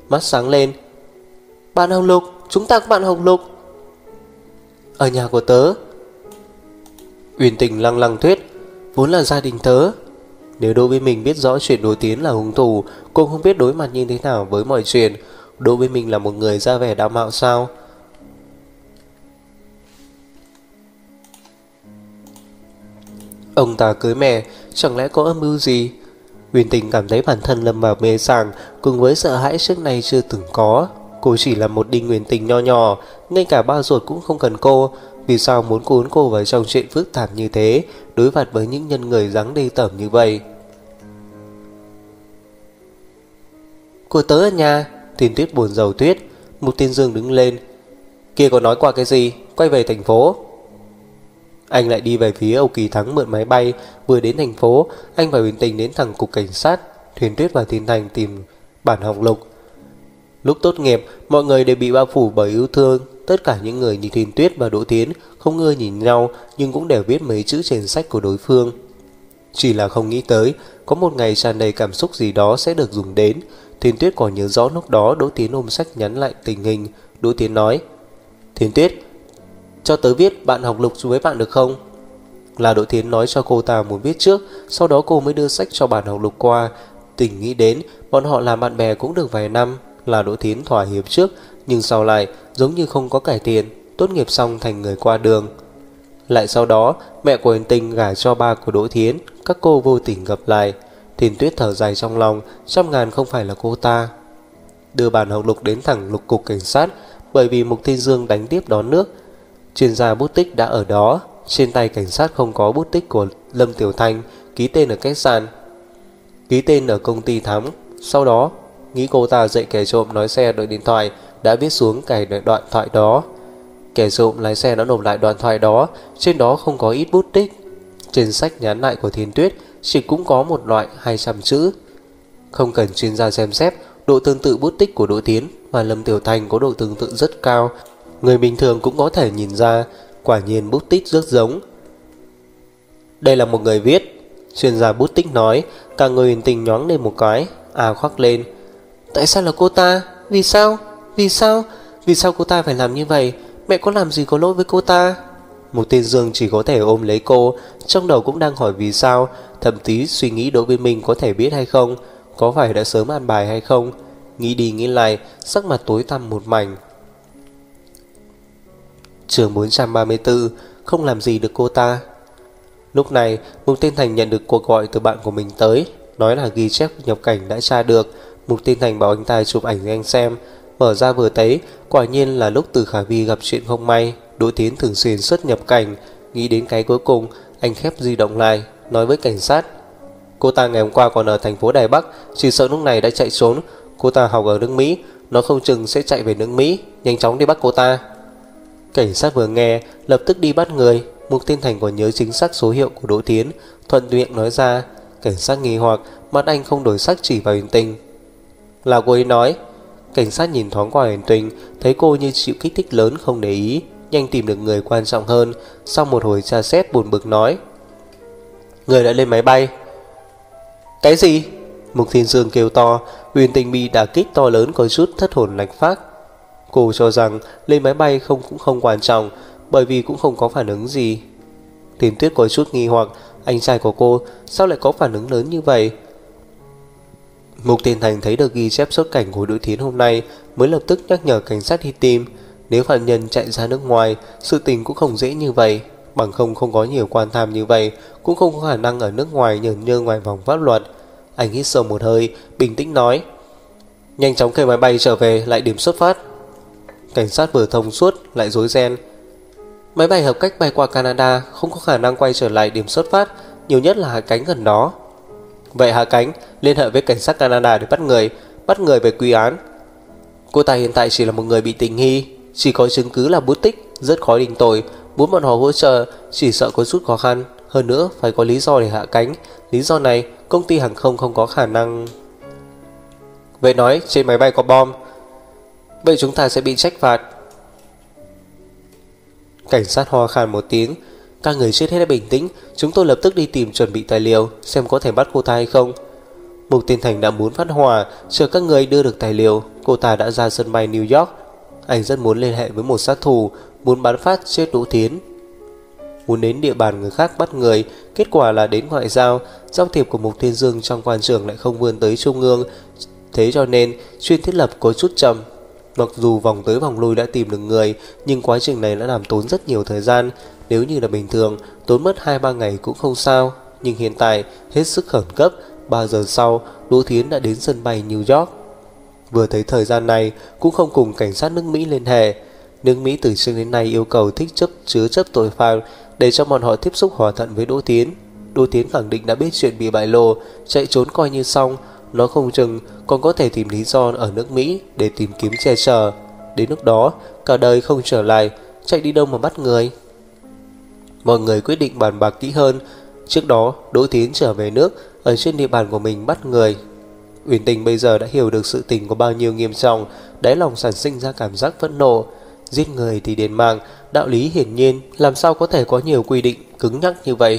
mắt sáng lên. Bạn Hồng Lục, chúng ta có bạn Hồng Lục. Ở nhà của tớ. Uyển Tình lăng lăng thuyết, vốn là gia đình tớ. Nếu Đỗ Vĩ Minh biết rõ chuyện Đỗ Tiến là hung thủ, cô không biết đối mặt như thế nào với mọi chuyện. Đỗ Vĩ Minh là một người ra vẻ đạo mạo sao? Ông ta cưới mẹ, chẳng lẽ có âm mưu gì? Uyển Tình cảm thấy bản thân lâm vào mê sảng, cùng với sợ hãi trước nay chưa từng có. Cô chỉ là một Đinh Uyển Tình nho nhỏ, ngay cả ba ruột cũng không cần cô. Vì sao muốn cuốn cô vào trong chuyện phức tạp như thế, đối mặt với những nhân người dáng đê tởm như vậy? Của tớ ở nhà. Thiên Tuyết buồn rầu tuyết. Mục Tiên Dương đứng lên. Kia có nói qua cái gì? Quay về thành phố. Anh lại đi về phía Âu Kỳ Thắng mượn máy bay. Vừa đến thành phố, anh và Uyển Tình đến thẳng cục cảnh sát. Thiên Tuyết và Thiên Thành tìm bản Hồng Lục. Lúc tốt nghiệp, mọi người đều bị bao phủ bởi yêu thương. Tất cả những người như Thiên Tuyết và Đỗ Tiến không ưa nhìn nhau, nhưng cũng đều biết mấy chữ trên sách của đối phương. Chỉ là không nghĩ tới có một ngày tràn đầy cảm xúc gì đó sẽ được dùng đến. Thiên Tuyết còn nhớ rõ lúc đó Đỗ Tiến ôm sách nhắn lại tình hình. Đỗ Tiến nói, Thiên Tuyết, cho tớ viết bạn Hồng Lục với bạn được không? Là Đỗ Tiến nói cho cô ta muốn viết trước, sau đó cô mới đưa sách cho bạn Hồng Lục qua. Tình nghĩ đến bọn họ làm bạn bè cũng được vài năm, là Đỗ Tiến thỏa hiệp trước, nhưng sau lại giống như không có cải tiền, tốt nghiệp xong thành người qua đường. Lại sau đó mẹ của Uyển Tình gả cho ba của Đỗ Tiến, các cô vô tình gặp lại. Thiên Tuyết thở dài trong lòng, 100.000 không phải là cô ta. Đưa bản Hồng Lục đến thẳng lục cục cảnh sát, bởi vì Mục Thiên Dương đánh tiếp đón nước. Chuyên gia bút tích đã ở đó. Trên tay cảnh sát không có bút tích của Lâm Tiểu Thanh, ký tên ở khách sạn, ký tên ở công ty Thắm. Sau đó nghĩ cô ta dạy kẻ trộm nói xe đợi điện thoại, đã viết xuống cái đoạn thoại đó. Kẻ trộm lái xe đã nộp lại đoạn thoại đó. Trên đó không có ít bút tích. Trên sách nhắn lại của Thiên Tuyết chỉ cũng có một loại 200 chữ. Không cần chuyên gia xem xét, độ tương tự bút tích của Đỗ Tiến và Lâm Tiểu Thành có độ tương tự rất cao. Người bình thường cũng có thể nhìn ra. Quả nhiên bút tích rất giống. Đây là một người viết, chuyên gia bút tích nói. Cả người Uyển Tình nhoáng lên một cái, khoác lên. Tại sao là cô ta? Vì sao? Vì sao? Vì sao cô ta phải làm như vậy? Mẹ có làm gì có lỗi với cô ta? Một tên Dương chỉ có thể ôm lấy cô, trong đầu cũng đang hỏi vì sao, thậm chí suy nghĩ Đỗ Vĩ Minh có thể biết hay không, có phải đã sớm an bài hay không. Nghĩ đi nghĩ lại, sắc mặt tối tăm một mảnh. Chương 434, không làm gì được cô ta. Lúc này, Mục Tiên Thành nhận được cuộc gọi từ bạn của mình tới, nói là ghi chép nhập cảnh đã tra được. Mục Tiên Thành bảo anh ta chụp ảnh cho anh xem. Mở ra vừa thấy, quả nhiên là lúc Từ Khả Vi gặp chuyện không may. Đỗ Tiến thường xuyên xuất nhập cảnh. Nghĩ đến cái cuối cùng, anh khép di động lại, nói với cảnh sát, cô ta ngày hôm qua còn ở thành phố Đài Bắc, chỉ sợ lúc này đã chạy trốn. Cô ta học ở nước Mỹ, nó không chừng sẽ chạy về nước Mỹ, nhanh chóng đi bắt cô ta. Cảnh sát vừa nghe, lập tức đi bắt người. Mục Tiên Thành còn nhớ chính xác số hiệu của Đỗ Tiến, thuận miệng nói ra. Cảnh sát nghi hoặc, mắt anh không đổi sắc chỉ vào Uyển Tình. Là cô ấy nói. Cảnh sát nhìn thoáng qua Uyển Tình, thấy cô như chịu kích thích lớn không để ý, nhanh tìm được người quan trọng hơn. Sau một hồi tra xét buồn bực nói, người đã lên máy bay. Cái gì? Mục Thiên Dương kêu to. Uyển Tình bị đả kích to lớn có chút thất hồn lạch phác. Cô cho rằng lên máy bay cũng không quan trọng, bởi vì cũng không có phản ứng gì. Thiên Tuyết có chút nghi hoặc, anh trai của cô sao lại có phản ứng lớn như vậy? Mục Tiên Thành thấy được ghi chép xuất cảnh của Đỗ Tiến hôm nay, mới lập tức nhắc nhở cảnh sát đi tìm. Nếu phạm nhân chạy ra nước ngoài, sự tình cũng không dễ như vậy. Bằng không có nhiều quan tham như vậy, cũng không có khả năng ở nước ngoài nhởn nhơ ngoài vòng pháp luật. Anh hít sâu một hơi, bình tĩnh nói, nhanh chóng khởi máy bay trở về lại điểm xuất phát. Cảnh sát vừa thông suốt lại rối ren. Máy bay hợp cách bay qua Canada, không có khả năng quay trở lại điểm xuất phát, nhiều nhất là hạ cánh gần đó. Vậy hạ cánh, liên hệ với cảnh sát Canada để bắt người về quy án. Cô ta hiện tại chỉ là một người bị tình nghi, chỉ có chứng cứ là bút tích, rất khó định tội. Muốn bọn họ hỗ trợ chỉ sợ có chút khó khăn. Hơn nữa phải có lý do để hạ cánh. Lý do này công ty hàng không không có khả năng. Vậy nói trên máy bay có bom, vậy chúng ta sẽ bị trách phạt. Cảnh sát ho khan một tiếng. Các người chết hết hãy bình tĩnh, chúng tôi lập tức đi tìm chuẩn bị tài liệu, xem có thể bắt cô ta hay không. Mục Tiên Thành đã muốn phát hỏa, chờ các người đưa được tài liệu, cô ta đã ra sân bay New York. Anh rất muốn liên hệ với một sát thủ, muốn bắn phát chết Đỗ Tiến, muốn đến địa bàn người khác bắt người. Kết quả là đến ngoại giao, giao thiệp của Mục Thiên Dương trong quan trường lại không vươn tới trung ương. Thế cho nên chuyên thiết lập có chút chậm. Mặc dù vòng tới vòng lui đã tìm được người, nhưng quá trình này đã làm tốn rất nhiều thời gian. Nếu như là bình thường, tốn mất 2-3 ngày cũng không sao. Nhưng hiện tại, hết sức khẩn cấp, 3 giờ sau, Đỗ Thiến đã đến sân bay New York. Vừa thấy thời gian này, cũng không cùng cảnh sát nước Mỹ liên hệ. Nước Mỹ từ trước đến nay yêu cầu thích chứa chấp tội phạm để cho bọn họ tiếp xúc hòa thuận với Đỗ Thiến. Đỗ Thiến khẳng định đã biết chuyện bị bại lộ, chạy trốn coi như xong. Nó không chừng còn có thể tìm lý do ở nước Mỹ để tìm kiếm che chở. Đến lúc đó, cả đời không trở lại, chạy đi đâu mà bắt người. Mọi người quyết định bàn bạc kỹ hơn. Trước đó, Đỗ Thiến trở về nước, ở trên địa bàn của mình bắt người. Uyển Tình bây giờ đã hiểu được sự tình có bao nhiêu nghiêm trọng, đáy lòng sản sinh ra cảm giác phẫn nộ. Giết người thì đền mạng, đạo lý hiển nhiên, làm sao có thể có nhiều quy định cứng nhắc như vậy.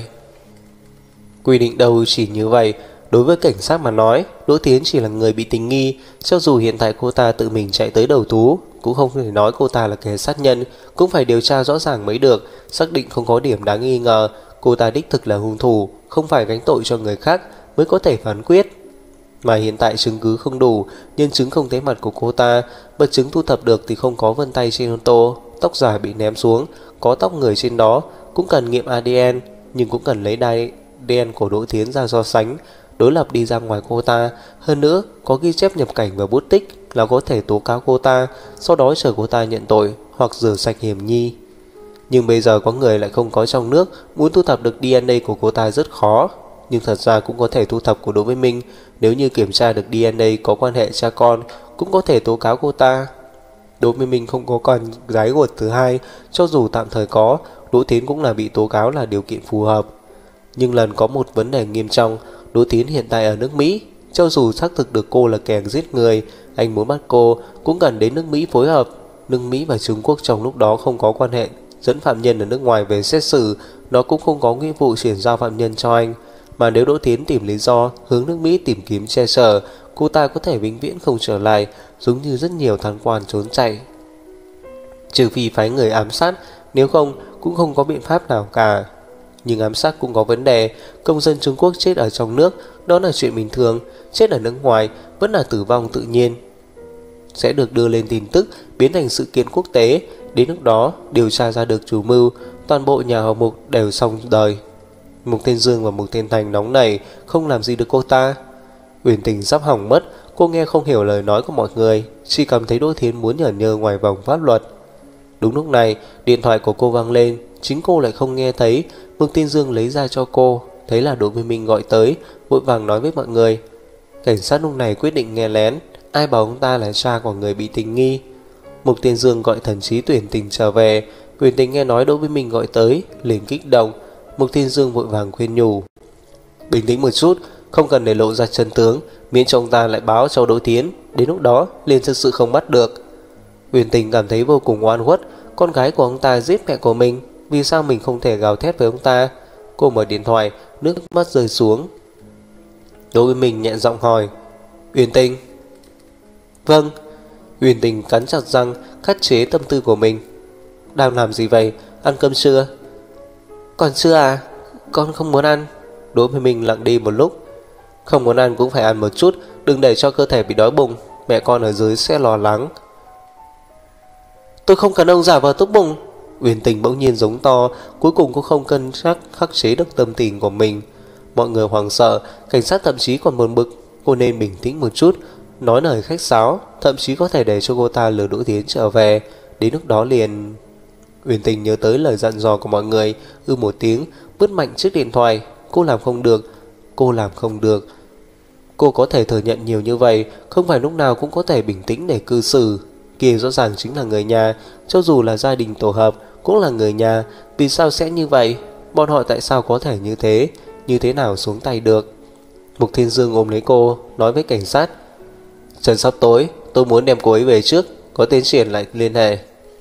Quy định đâu chỉ như vậy. Đối với cảnh sát mà nói, Đỗ Thiến chỉ là người bị tình nghi. Cho dù hiện tại cô ta tự mình chạy tới đầu thú, cũng không thể nói cô ta là kẻ sát nhân. Cũng phải điều tra rõ ràng mới được, xác định không có điểm đáng nghi ngờ. Cô ta đích thực là hung thủ, không phải gánh tội cho người khác mới có thể phán quyết. Mà hiện tại chứng cứ không đủ, nhân chứng không thấy mặt của cô ta. Vật chứng thu thập được thì không có vân tay trên ô tô, tóc dài bị ném xuống, có tóc người trên đó. Cũng cần nghiệm ADN, nhưng cũng cần lấy ADN của Đỗ Thiến ra so sánh, đối lập đi ra ngoài cô ta. Hơn nữa, có ghi chép nhập cảnh và bút tích là có thể tố cáo cô ta, sau đó chờ cô ta nhận tội hoặc rửa sạch hiểm nghi. Nhưng bây giờ có người lại không có trong nước, muốn thu thập được DNA của cô ta rất khó. Nhưng thật ra cũng có thể thu thập của Đỗ Viễn Minh. Nếu như kiểm tra được DNA có quan hệ cha con, cũng có thể tố cáo cô ta. Đỗ Viễn Minh không có con gái ruột thứ hai, cho dù tạm thời có, Đỗ Thiến cũng là bị tố cáo là điều kiện phù hợp. Nhưng lần có một vấn đề nghiêm trọng, Đỗ Thiến hiện tại ở nước Mỹ. Cho dù xác thực được cô là kẻ giết người, anh muốn bắt cô cũng cần đến nước Mỹ phối hợp. Nước Mỹ và Trung Quốc trong lúc đó không có quan hệ dẫn phạm nhân ở nước ngoài về xét xử, nó cũng không có nghĩa vụ chuyển giao phạm nhân cho anh. Mà nếu Đỗ Thiến tìm lý do hướng nước Mỹ tìm kiếm che chở, cô ta có thể vĩnh viễn không trở lại, giống như rất nhiều thám quan trốn chạy. Trừ phi phái người ám sát, nếu không cũng không có biện pháp nào cả. Nhưng ám sát cũng có vấn đề, công dân Trung Quốc chết ở trong nước, đó là chuyện bình thường, chết ở nước ngoài vẫn là tử vong tự nhiên. Sẽ được đưa lên tin tức, biến thành sự kiện quốc tế, đến lúc đó điều tra ra được chủ mưu, toàn bộ nhà họ Mục đều xong đời. Mục Thiên Dương và Mục Thiên Thành nóng nảy, không làm gì được cô ta. Uyển Tình sắp hỏng mất, cô nghe không hiểu lời nói của mọi người, chỉ cảm thấy Đỗ Thiến muốn nhởn nhơ ngoài vòng pháp luật. Đúng lúc này, điện thoại của cô vang lên, chính cô lại không nghe thấy. Mục Thiên Dương lấy ra cho cô, thấy là Đỗ Viễn Minh gọi tới, vội vàng nói với mọi người. Cảnh sát lúc này quyết định nghe lén, ai bảo ông ta là cha của người bị tình nghi. Mục Thiên Dương gọi thần trí Uyển Tình trở về. Uyển Tình nghe nói Đỗ Viễn Minh gọi tới, liền kích động. Mục Thiên Dương vội vàng khuyên nhủ, bình tĩnh một chút, không cần để lộ ra chân tướng, miễn cho ông ta lại báo cho Đỗ Thiến, đến lúc đó liền thực sự không bắt được. Uyển Tình cảm thấy vô cùng oan uất, con gái của ông ta giết mẹ của mình, vì sao mình không thể gào thét với ông ta. Cô mở điện thoại, nước mắt rơi xuống. Đỗ Viễn Minh nhẹ giọng hỏi, Uyển Tình. Vâng. Uyển Tình cắn chặt răng, khắc chế tâm tư của mình. Đang làm gì vậy, ăn cơm chưa? Còn chưa à, con không muốn ăn. Đỗ Viễn Minh lặng đi một lúc. Không muốn ăn cũng phải ăn một chút, đừng để cho cơ thể bị đói bụng, mẹ con ở dưới sẽ lo lắng. Tôi không cần ông giả vờ tốt bụng. Uyển Tình bỗng nhiên giống to, cuối cùng cũng không cân nhắc khắc chế được tâm tình của mình. Mọi người hoảng sợ, cảnh sát thậm chí còn buồn bực. Cô nên bình tĩnh một chút, nói lời khách sáo, thậm chí có thể để cho cô ta lừa Đỗ Thiến trở về. Đến lúc đó liền... Uyển Tình nhớ tới lời dặn dò của mọi người, một tiếng, bứt mạnh chiếc điện thoại. Cô làm không được, cô làm không được. Cô có thể thừa nhận nhiều như vậy, không phải lúc nào cũng có thể bình tĩnh để cư xử. Kia rõ ràng chính là người nhà, cho dù là gia đình tổ hợp cũng là người nhà. Vì sao sẽ như vậy? Bọn họ tại sao có thể như thế? Như thế nào xuống tay được? Mục Thiên Dương ôm lấy cô, nói với cảnh sát, trời sắp tối, tôi muốn đem cô ấy về trước, có tiến triển lại liên hệ.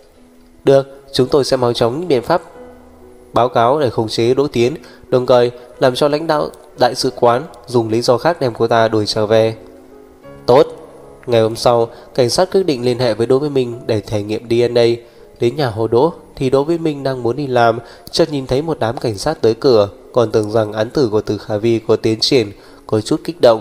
Được, chúng tôi sẽ mau chóng những biện pháp báo cáo để khống chế Đỗ Thiến, đồng thời làm cho lãnh đạo đại sứ quán dùng lý do khác đem cô ta đuổi trở về. Tốt. Ngày hôm sau, cảnh sát quyết định liên hệ với Đỗ Viễn Minh để thể nghiệm DNA. Đến nhà Hồ Đỗ thì Đỗ Viễn Minh đang muốn đi làm, chợt nhìn thấy một đám cảnh sát tới cửa, còn tưởng rằng án tử của Từ Khả Vi có tiến triển, có chút kích động.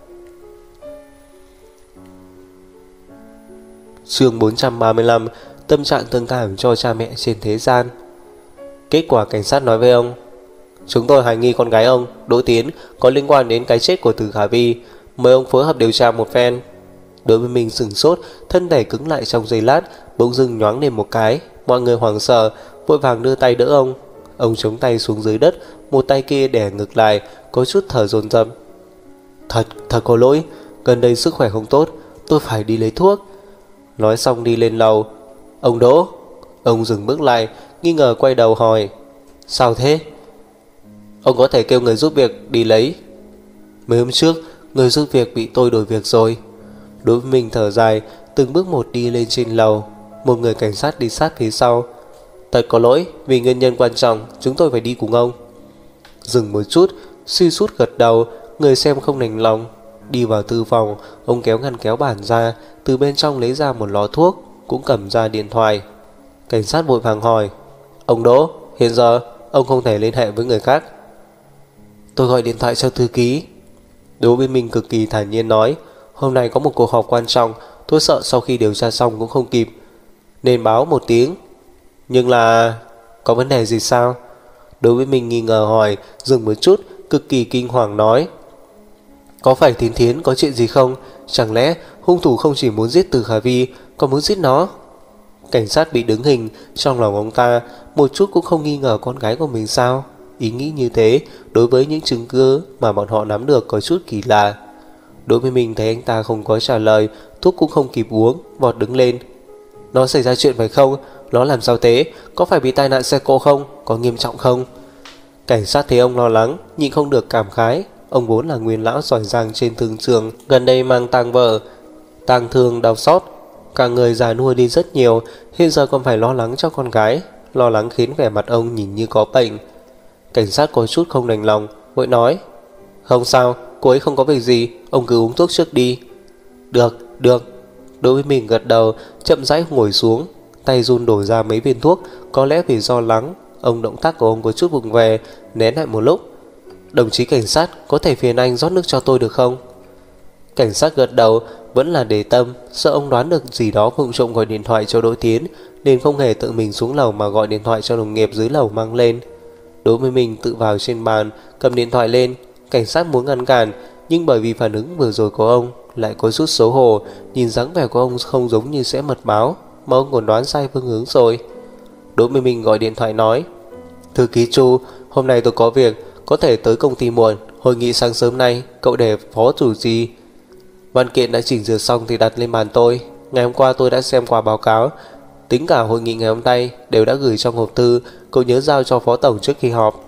Chương 435, tâm trạng thương cảm cho cha mẹ trên thế gian. Kết quả cảnh sát nói với ông: chúng tôi hoài nghi con gái ông, Đỗ Tiến, có liên quan đến cái chết của Từ Khả Vi, mời ông phối hợp điều tra một phen. Đối với mình sửng sốt, thân thể cứng lại trong giây lát, bỗng dưng nhoáng lên một cái, mọi người hoảng sợ, vội vàng đưa tay đỡ ông. Ông chống tay xuống dưới đất, một tay kia đè ngược lại, có chút thở dồn dập. Thật có lỗi, gần đây sức khỏe không tốt, tôi phải đi lấy thuốc. Nói xong đi lên lầu. Ông Đỗ. Ông dừng bước lại, nghi ngờ quay đầu hỏi: sao thế? Ông có thể kêu người giúp việc đi lấy. Mấy hôm trước, người giúp việc bị tôi đổi việc rồi. Đối với mình thở dài, từng bước một đi lên trên lầu. Một người cảnh sát đi sát phía sau. Thật có lỗi, vì nguyên nhân quan trọng, chúng tôi phải đi cùng ông. Dừng một chút, suy sút gật đầu, người xem không đành lòng. Đi vào thư phòng, ông kéo ngăn kéo bàn ra, từ bên trong lấy ra một lọ thuốc, cũng cầm ra điện thoại. Cảnh sát vội vàng hỏi: ông Đỗ, hiện giờ ông không thể liên hệ với người khác. Tôi gọi điện thoại cho thư ký. Đỗ Viễn Minh cực kỳ thản nhiên nói: hôm nay có một cuộc họp quan trọng, tôi sợ sau khi điều tra xong cũng không kịp, nên báo một tiếng. Nhưng là... có vấn đề gì sao? Đỗ Viễn Minh nghi ngờ hỏi, dừng một chút, cực kỳ kinh hoàng nói: có phải Thiến Thiến có chuyện gì không? Chẳng lẽ hung thủ không chỉ muốn giết Từ Khả Vi, còn muốn giết nó? Cảnh sát bị đứng hình, trong lòng ông ta một chút cũng không nghi ngờ con gái của mình sao? Ý nghĩ như thế đối với những chứng cứ mà bọn họ nắm được có chút kỳ lạ. Đối với mình thấy anh ta không có trả lời, thuốc cũng không kịp uống, vọt đứng lên. Nó xảy ra chuyện phải không? Nó làm sao thế? Có phải bị tai nạn xe cộ không? Có nghiêm trọng không? Cảnh sát thấy ông lo lắng, nhịn không được cảm khái. Ông vốn là nguyên lão giỏi giang trên thương trường, gần đây mang tang vợ, tang thương đau xót, cả người già nua đi rất nhiều, hiện giờ còn phải lo lắng cho con gái. Lo lắng khiến vẻ mặt ông nhìn như có bệnh. Cảnh sát có chút không đành lòng, vội nói: không sao, cô ấy không có việc gì, ông cứ uống thuốc trước đi. Được. Đối với mình gật đầu, chậm rãi ngồi xuống, tay run đổ ra mấy viên thuốc. Có lẽ vì do lắng, ông động tác của ông có chút vụng về, nén lại một lúc. Đồng chí cảnh sát, có thể phiền anh rót nước cho tôi được không? Cảnh sát gật đầu, vẫn là để tâm, sợ ông đoán được gì đó vụng trộm gọi điện thoại cho Đỗ Tiến, nên không hề tự mình xuống lầu mà gọi điện thoại cho đồng nghiệp dưới lầu mang lên. Đối với mình tự vào trên bàn, cầm điện thoại lên. Cảnh sát muốn ngăn cản, nhưng bởi vì phản ứng vừa rồi của ông lại có chút xấu hổ, nhìn dáng vẻ của ông không giống như sẽ mật báo, mà ông còn đoán sai phương hướng rồi. Đối với mình gọi điện thoại nói: thư ký Chu, hôm nay tôi có việc, có thể tới công ty muộn, hội nghị sáng sớm nay cậu để phó chủ trì. Văn kiện đã chỉnh sửa xong thì đặt lên bàn tôi. Ngày hôm qua tôi đã xem qua báo cáo, tính cả hội nghị ngày hôm nay đều đã gửi trong hộp thư, cậu nhớ giao cho phó tổng trước khi họp.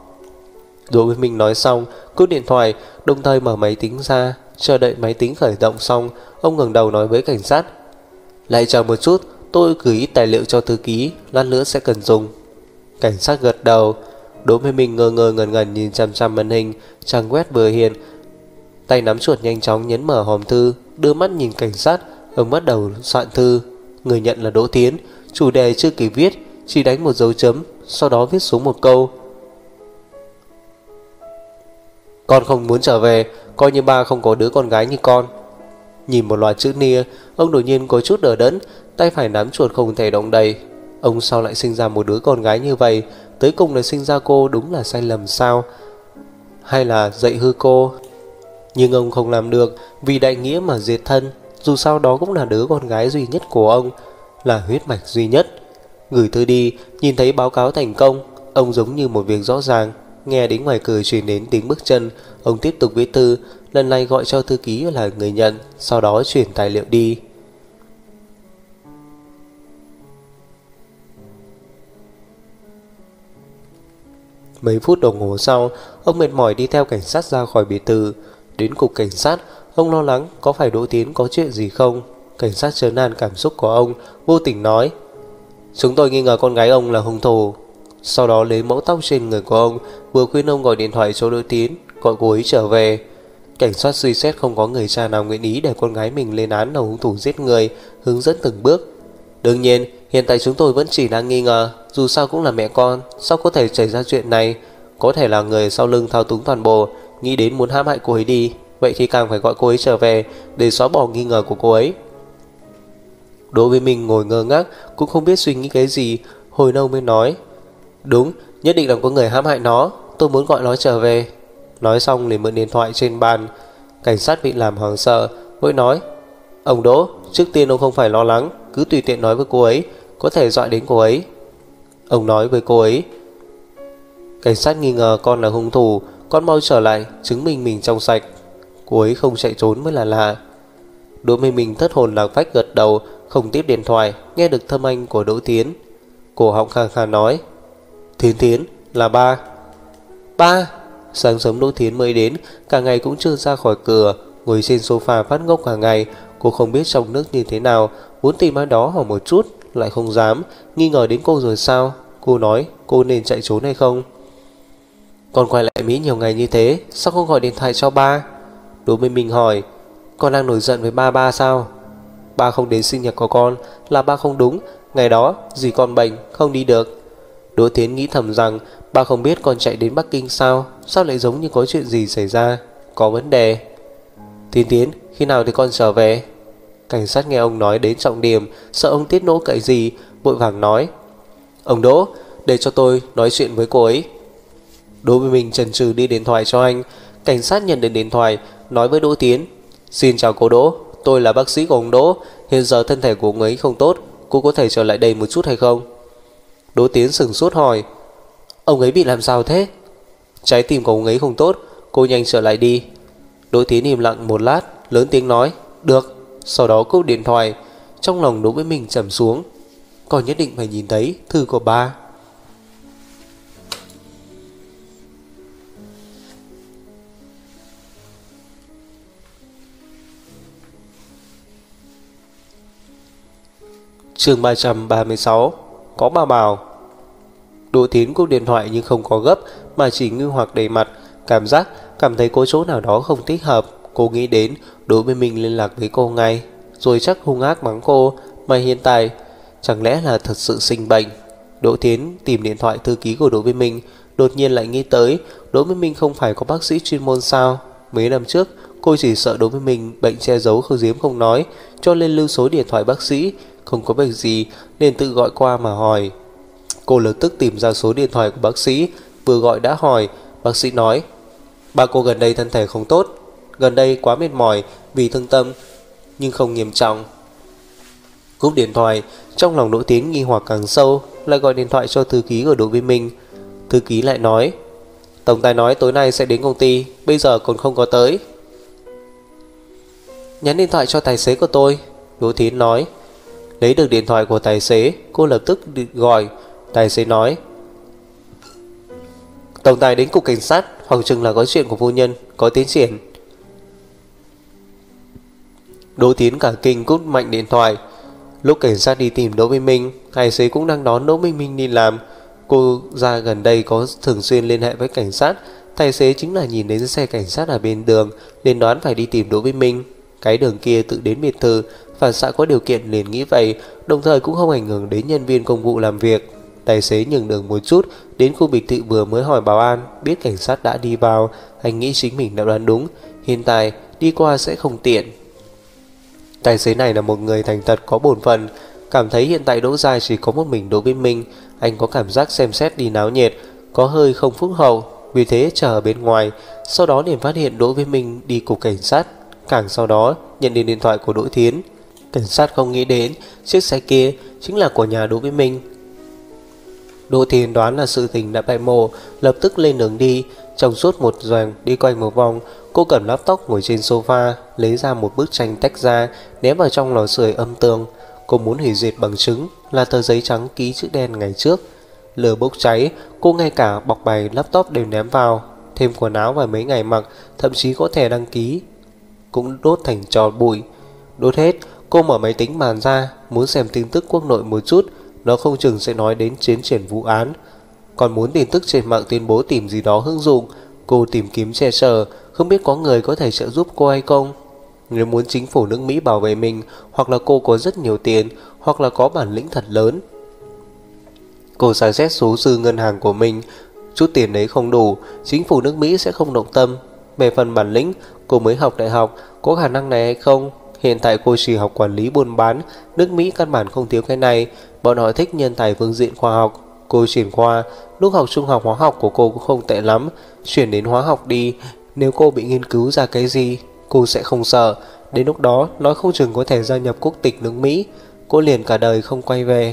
Đối với mình nói xong, cúp điện thoại, đồng thời mở máy tính ra, chờ đợi máy tính khởi động xong, ông ngẩng đầu nói với cảnh sát: lại chờ một chút, tôi gửi ít tài liệu cho thư ký, lát nữa sẽ cần dùng. Cảnh sát gật đầu. Đối với mình ngơ ngẩn nhìn chằm chằm màn hình, trang web vừa hiện, tay nắm chuột nhanh chóng nhấn mở hòm thư, đưa mắt nhìn cảnh sát. Ông bắt đầu soạn thư. Người nhận là Đỗ Tiến, chủ đề chưa kịp viết, chỉ đánh một dấu chấm, sau đó viết xuống một câu: con không muốn trở về, coi như ba không có đứa con gái như con. Nhìn một loạt chữ nia, ông đột nhiên có chút đờ đẫn, tay phải nắm chuột không thể động đậy. Ông sao lại sinh ra một đứa con gái như vậy? Tới cùng là sinh ra cô đúng là sai lầm sao? Hay là dạy hư cô? Nhưng ông không làm được, vì đại nghĩa mà diệt thân. Dù sao đó cũng là đứa con gái duy nhất của ông, là huyết mạch duy nhất. Gửi thư đi, nhìn thấy báo cáo thành công, ông giống như một việc rõ ràng. Nghe đến ngoài cửa truyền đến tiếng bước chân, ông tiếp tục viết thư, lần này gọi cho thư ký là người nhận, sau đó chuyển tài liệu đi. Mấy phút đồng hồ sau, ông mệt mỏi đi theo cảnh sát ra khỏi biệt thự. Đến cục cảnh sát, ông lo lắng có phải Đỗ Tiến có chuyện gì không. Cảnh sát trấn an cảm xúc của ông, vô tình nói: chúng tôi nghi ngờ con gái ông là hung thủ. Sau đó lấy mẫu tóc trên người của ông, vừa khuyên ông gọi điện thoại cho Đỗ Tiến, gọi cô ấy trở về. Cảnh sát suy xét không có người cha nào nguyện ý để con gái mình lên án đầu hung thủ giết người, hướng dẫn từng bước. Đương nhiên, hiện tại chúng tôi vẫn chỉ đang nghi ngờ, dù sao cũng là mẹ con, sao có thể xảy ra chuyện này? Có thể là người sau lưng thao túng toàn bộ, nghĩ đến muốn hãm hại cô ấy đi. Vậy thì càng phải gọi cô ấy trở về để xóa bỏ nghi ngờ của cô ấy. Đối với mình ngồi ngơ ngác, cũng không biết suy nghĩ cái gì, hồi lâu mới nói: đúng, nhất định là có người hãm hại nó, tôi muốn gọi nó trở về. Nói xong liền mượn điện thoại trên bàn. Cảnh sát bị làm hoảng sợ, vội nói: ông Đỗ, trước tiên ông không phải lo lắng, cứ tùy tiện nói với cô ấy, có thể dọa đến cô ấy. Ông nói với cô ấy: cảnh sát nghi ngờ con là hung thủ, con mau trở lại, chứng minh mình trong sạch. Cô ấy không chạy trốn mới là lạ. Đỗ Minh Minh thất hồn lạc phách gật đầu, không tiếp điện thoại. Nghe được thâm anh của Đỗ Tiến, cổ họng khàn khàn nói: Tiến Tiến, là ba. Ba? Sáng sớm Đỗ Tiến mới đến, cả ngày cũng chưa ra khỏi cửa, ngồi trên sofa phát ngốc cả ngày. Cô không biết trong nước như thế nào, muốn tìm ai đó hỏi một chút, lại không dám. Nghi ngờ đến cô rồi sao? Cô nói cô nên chạy trốn hay không? Con quay lại Mỹ nhiều ngày như thế, sao không gọi điện thoại cho ba? Đỗ Minh Minh hỏi. Con đang nổi giận với ba sao? Ba không đến sinh nhật của con là ba không đúng. Ngày đó dì con bệnh không đi được. Đỗ Tiến nghĩ thầm rằng ba không biết con chạy đến Bắc Kinh sao? Sao lại giống như có chuyện gì xảy ra? Có vấn đề. Tiến, khi nào thì con trở về? Cảnh sát nghe ông nói đến trọng điểm, sợ ông tiết nỗ cậy gì, vội vàng nói: ông Đỗ, để cho tôi nói chuyện với cô ấy. Đỗ Minh Minh chần chừ đi điện thoại cho anh. Cảnh sát nhận được điện thoại, nói với Đỗ Tiến: xin chào cô Đỗ, tôi là bác sĩ của ông Đỗ. Hiện giờ thân thể của ông ấy không tốt, cô có thể trở lại đây một chút hay không? Đỗ Tiến sửng sốt hỏi: ông ấy bị làm sao thế? Trái tim của ông ấy không tốt, cô nhanh trở lại đi. Đỗ Tiến im lặng một lát, lớn tiếng nói: được. Sau đó cúp điện thoại. Trong lòng Đỗ Minh Minh trầm xuống, con nhất định phải nhìn thấy thư của ba. Chương 336. Có bà Bảo. Đỗ Tiến cúp điện thoại nhưng không có gấp, mà chỉ nghi hoặc đầy mặt, cảm thấy có chỗ nào đó không thích hợp. Cô nghĩ đến Đỗ Minh Minh liên lạc với cô ngay, rồi chắc hung ác mắng cô, mà hiện tại chẳng lẽ là thật sự sinh bệnh. Đỗ Tiến tìm điện thoại thư ký của Đỗ Minh Minh, đột nhiên lại nghĩ tới Đỗ Minh Minh không phải có bác sĩ chuyên môn sao? Mấy năm trước cô chỉ sợ Đỗ Minh Minh bệnh che giấu không giếm không nói, cho nên lưu số điện thoại bác sĩ, không có bệnh gì nên tự gọi qua mà hỏi. Cô lập tức tìm ra số điện thoại của bác sĩ, vừa gọi đã hỏi. Bác sĩ nói: ba cô gần đây thân thể không tốt, gần đây quá mệt mỏi vì thương tâm, nhưng không nghiêm trọng. Cúp điện thoại, trong lòng Đỗ Tiến nghi hoặc càng sâu, lại gọi điện thoại cho thư ký của Đỗ Minh Minh. Thư ký lại nói: tổng tài nói tối nay sẽ đến công ty, bây giờ còn không có tới. Nhắn điện thoại cho tài xế của tôi, Đỗ Tiến nói. Lấy được điện thoại của tài xế, cô lập tức gọi. Tài xế nói: tổng tài đến cục cảnh sát, hoặc chừng là có chuyện của phu nhân có tiến triển. Đỗ Tiến cả kinh cúp mạnh điện thoại. Lúc cảnh sát đi tìm Đỗ Minh Minh, tài xế cũng đang đón Đỗ Minh Minh đi làm. Cô ra gần đây có thường xuyên liên hệ với cảnh sát. Tài xế chính là nhìn đến xe cảnh sát ở bên đường, liền đoán phải đi tìm Đỗ Minh Minh. Cái đường kia tự đến biệt thự, phản xạ có điều kiện liền nghĩ vậy, đồng thời cũng không ảnh hưởng đến nhân viên công vụ làm việc. Tài xế nhường đường một chút, đến khu biệt thự vừa mới hỏi bảo an, biết cảnh sát đã đi vào. Anh nghĩ chính mình đã đoán đúng, hiện tại đi qua sẽ không tiện. Tài xế này là một người thành thật có bổn phận, cảm thấy hiện tại Đỗ gia chỉ có một mình Đỗ Minh Minh. Anh có cảm giác xem xét đi náo nhiệt, có hơi không phúc hậu, vì thế chờ ở bên ngoài. Sau đó liền phát hiện Đỗ Minh Minh đi cục cảnh sát, càng sau đó nhận được điện thoại của Đỗ Tiến. Cảnh sát không nghĩ đến chiếc xe kia chính là của nhà Đỗ Minh Minh. Đỗ Tiến đoán là sự tình đã bại mổ, lập tức lên đường đi. Trong suốt một doàng đi quanh một vòng, cô cầm laptop ngồi trên sofa, lấy ra một bức tranh tách ra, ném vào trong lò sưởi âm tường. Cô muốn hủy diệt bằng chứng là tờ giấy trắng ký chữ đen ngày trước. Lửa bốc cháy, cô ngay cả bọc bài laptop đều ném vào, thêm quần áo và mấy ngày mặc, thậm chí có thẻ đăng ký cũng đốt thành tro bụi. Đốt hết, cô mở máy tính bàn ra, muốn xem tin tức quốc nội một chút, nó không chừng sẽ nói đến tiến triển vụ án. Còn muốn tin tức trên mạng tuyên bố tìm gì đó hữu dụng, cô tìm kiếm che chở, Không biết có người có thể trợ giúp cô hay không? Nếu muốn chính phủ nước Mỹ bảo vệ mình, hoặc là cô có rất nhiều tiền, hoặc là có bản lĩnh thật lớn. Cô xem xét số dư ngân hàng của mình, chút tiền đấy không đủ, chính phủ nước Mỹ sẽ không động tâm. Về phần bản lĩnh, cô mới học đại học, có khả năng này hay không? Hiện tại cô chỉ học quản lý buôn bán, nước Mỹ căn bản không thiếu cái này, bọn họ thích nhân tài phương diện khoa học. Cô chuyển qua, lúc học trung học hóa học của cô cũng không tệ lắm, chuyển đến hóa học đi, nếu cô bị nghiên cứu ra cái gì, cô sẽ không sợ, đến lúc đó nói không chừng có thể gia nhập quốc tịch nước Mỹ, cô liền cả đời không quay về.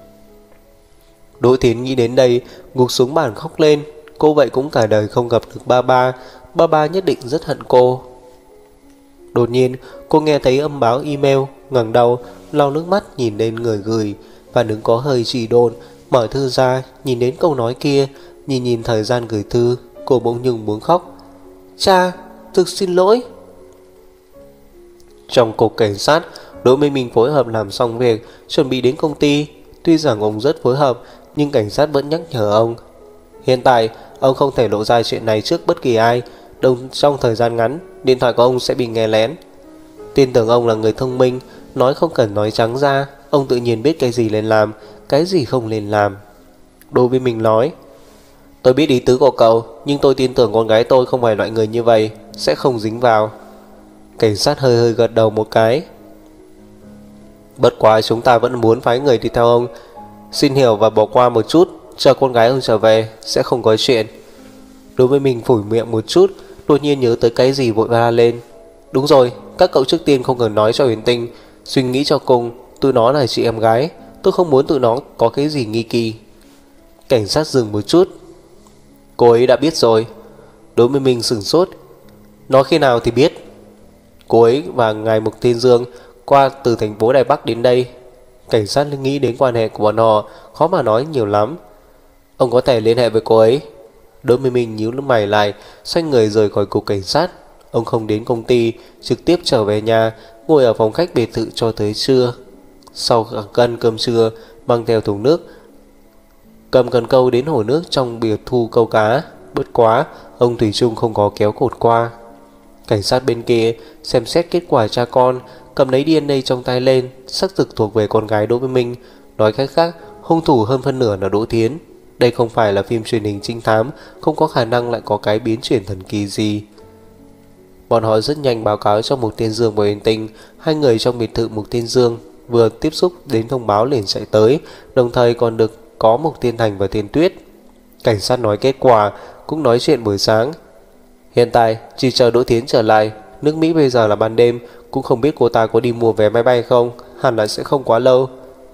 Đỗ Thiến nghĩ đến đây, gục xuống bàn khóc lên, cô vậy cũng cả đời không gặp được ba ba nhất định rất hận cô. Đột nhiên, cô nghe thấy âm báo email, ngẩng đầu, lau nước mắt nhìn lên người gửi, phản ứng có hơi trì độn, mở thư ra, nhìn đến câu nói kia, nhìn thời gian gửi thư, cô bỗng nhưng muốn khóc. Cha, thực xin lỗi. Trong cục cảnh sát, Đỗ Minh Minh phối hợp làm xong việc, chuẩn bị đến công ty. Tuy rằng ông rất phối hợp, nhưng cảnh sát vẫn nhắc nhở ông. Hiện tại, ông không thể lộ ra chuyện này trước bất kỳ ai. Trong thời gian ngắn, điện thoại của ông sẽ bị nghe lén. Tin tưởng ông là người thông minh, nói không cần nói trắng ra, ông tự nhiên biết cái gì nên làm, cái gì không nên làm. Đỗ Minh Minh nói, tôi biết ý tứ của cậu, nhưng tôi tin tưởng con gái tôi không phải loại người như vậy, sẽ không dính vào. Cảnh sát hơi gật đầu một cái. Bất quá chúng ta vẫn muốn phái người đi theo ông, xin hiểu và bỏ qua một chút, chờ con gái ông trở về, sẽ không có chuyện. Đối với mình phủi miệng một chút, đột nhiên nhớ tới cái gì vội la lên. Đúng rồi, các cậu trước tiên không cần nói cho Huyền Tinh, suy nghĩ cho cùng, tụi nó là chị em gái, tôi không muốn tụi nó có cái gì nghi kỳ. Cảnh sát dừng một chút. Cô ấy đã biết rồi. Đối với mình sửng sốt. Nói khi nào thì biết? Cô ấy và ngài Mục Thiên Dương qua từ thành phố Đài Bắc đến đây. Cảnh sát nghĩ đến quan hệ của bọn họ, khó mà nói nhiều lắm. Ông có thể liên hệ với cô ấy. Đỗ Minh Minh nhíu lông mày lại, xoay người rời khỏi cục cảnh sát. Ông không đến công ty, trực tiếp trở về nhà, ngồi ở phòng khách biệt thự cho tới trưa. Sau ăn cơm trưa, mang theo thùng nước, cầm cần câu đến hồ nước trong biệt thu câu cá. Bất quá, ông thủy chung không có kéo cột qua. Cảnh sát bên kia xem xét kết quả cha con, cầm lấy DNA trong tay lên, xác thực thuộc về con gái Đỗ Minh Minh. Nói cách khác, hung thủ hơn phân nửa là Đỗ Thiến. Đây không phải là phim truyền hình trinh thám, không có khả năng lại có cái biến chuyển thần kỳ gì. Bọn họ rất nhanh báo cáo cho Mục Tiên Dương và Huyền Tinh. Hai người trong biệt thự Mục Tiên Dương vừa tiếp xúc đến thông báo liền chạy tới, đồng thời còn được có Mục Tiên Thành và Tiên Tuyết. Cảnh sát nói kết quả, cũng nói chuyện buổi sáng. Hiện tại chỉ chờ Đỗ Thiến trở lại. Nước Mỹ bây giờ là ban đêm, cũng không biết cô ta có đi mua vé máy bay không, hẳn là sẽ không quá lâu.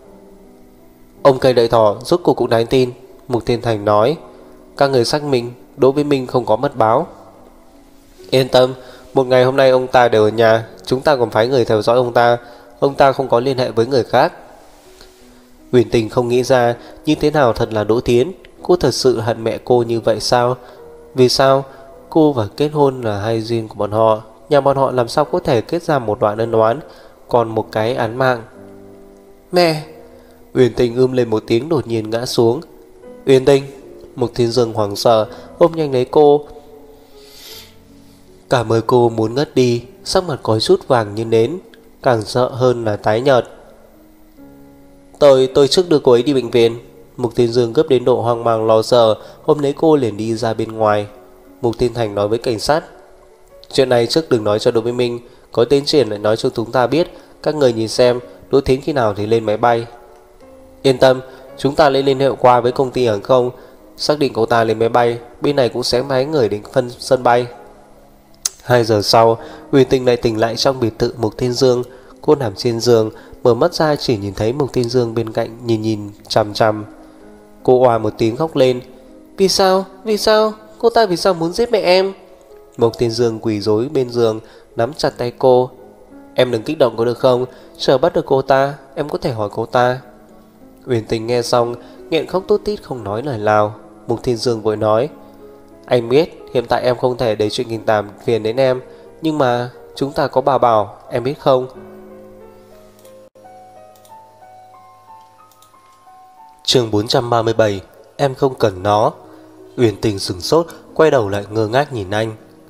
Ông cây đợi thỏ rốt cuộc cũng đáng tin. Mục Tiên Thành nói, các người xác minh Đỗ Vĩ Minh không có mật báo. Yên tâm, một ngày hôm nay ông ta đều ở nhà, chúng ta còn phái người theo dõi ông ta không có liên hệ với người khác. Huyền Tình không nghĩ ra như thế nào thật là Đỗ Thiến. Cô thật sự hận mẹ cô như vậy sao? Vì sao cô và kết hôn là hai duyên của bọn họ, nhà bọn họ làm sao có thể kết ra một đoạn ân oán, còn một cái án mạng. Mẹ! Huyền Tình lên một tiếng, đột nhiên ngã xuống. Huyền Tình! Mục Thiên Dương hoảng sợ ôm nhanh lấy cô, cả mời cô muốn ngất đi, sắc mặt có chút vàng như nến, càng sợ hơn là tái nhợt. Tôi trước đưa cô ấy đi bệnh viện. Mục Thiên Dương gấp đến độ hoang mang lo sợ, ôm lấy cô liền đi ra bên ngoài. Mục Thiên Thành nói với cảnh sát, chuyện này trước đừng nói cho Đỗ Minh Minh, có tiến triển lại nói cho chúng ta biết. Các người nhìn xem Đỗ Thiến khi nào thì lên máy bay. Yên tâm, chúng ta lên liên hệ qua với công ty hàng không, xác định cô ta lên máy bay, bên này cũng sẽ phái người đến phân sân bay. 2 giờ sau, Huyền Tình lại tỉnh lại trong biệt thự Mục Thiên Dương. Cô nằm trên giường, mở mắt ra chỉ nhìn thấy Mục Thiên Dương bên cạnh nhìn chằm chằm. Cô oà một tiếng khóc lên. Vì sao? Cô ta vì sao muốn giết mẹ em? Mục Thiên Dương quỳ rối bên giường, nắm chặt tay cô. Em đừng kích động có được không? Chờ bắt được cô ta, em có thể hỏi cô ta. Huyền Tình nghe xong, nghẹn khóc tút tít không nói lời nào. Mục Thiên Dương vội nói, anh biết hiện tại em không thể để chuyện tình cảm phiền đến em, nhưng mà chúng ta có bà Bảo, em biết không? Chương 437, em không cần nó. Uyển Tình sửng sốt, quay đầu lại ngơ ngác nhìn anh.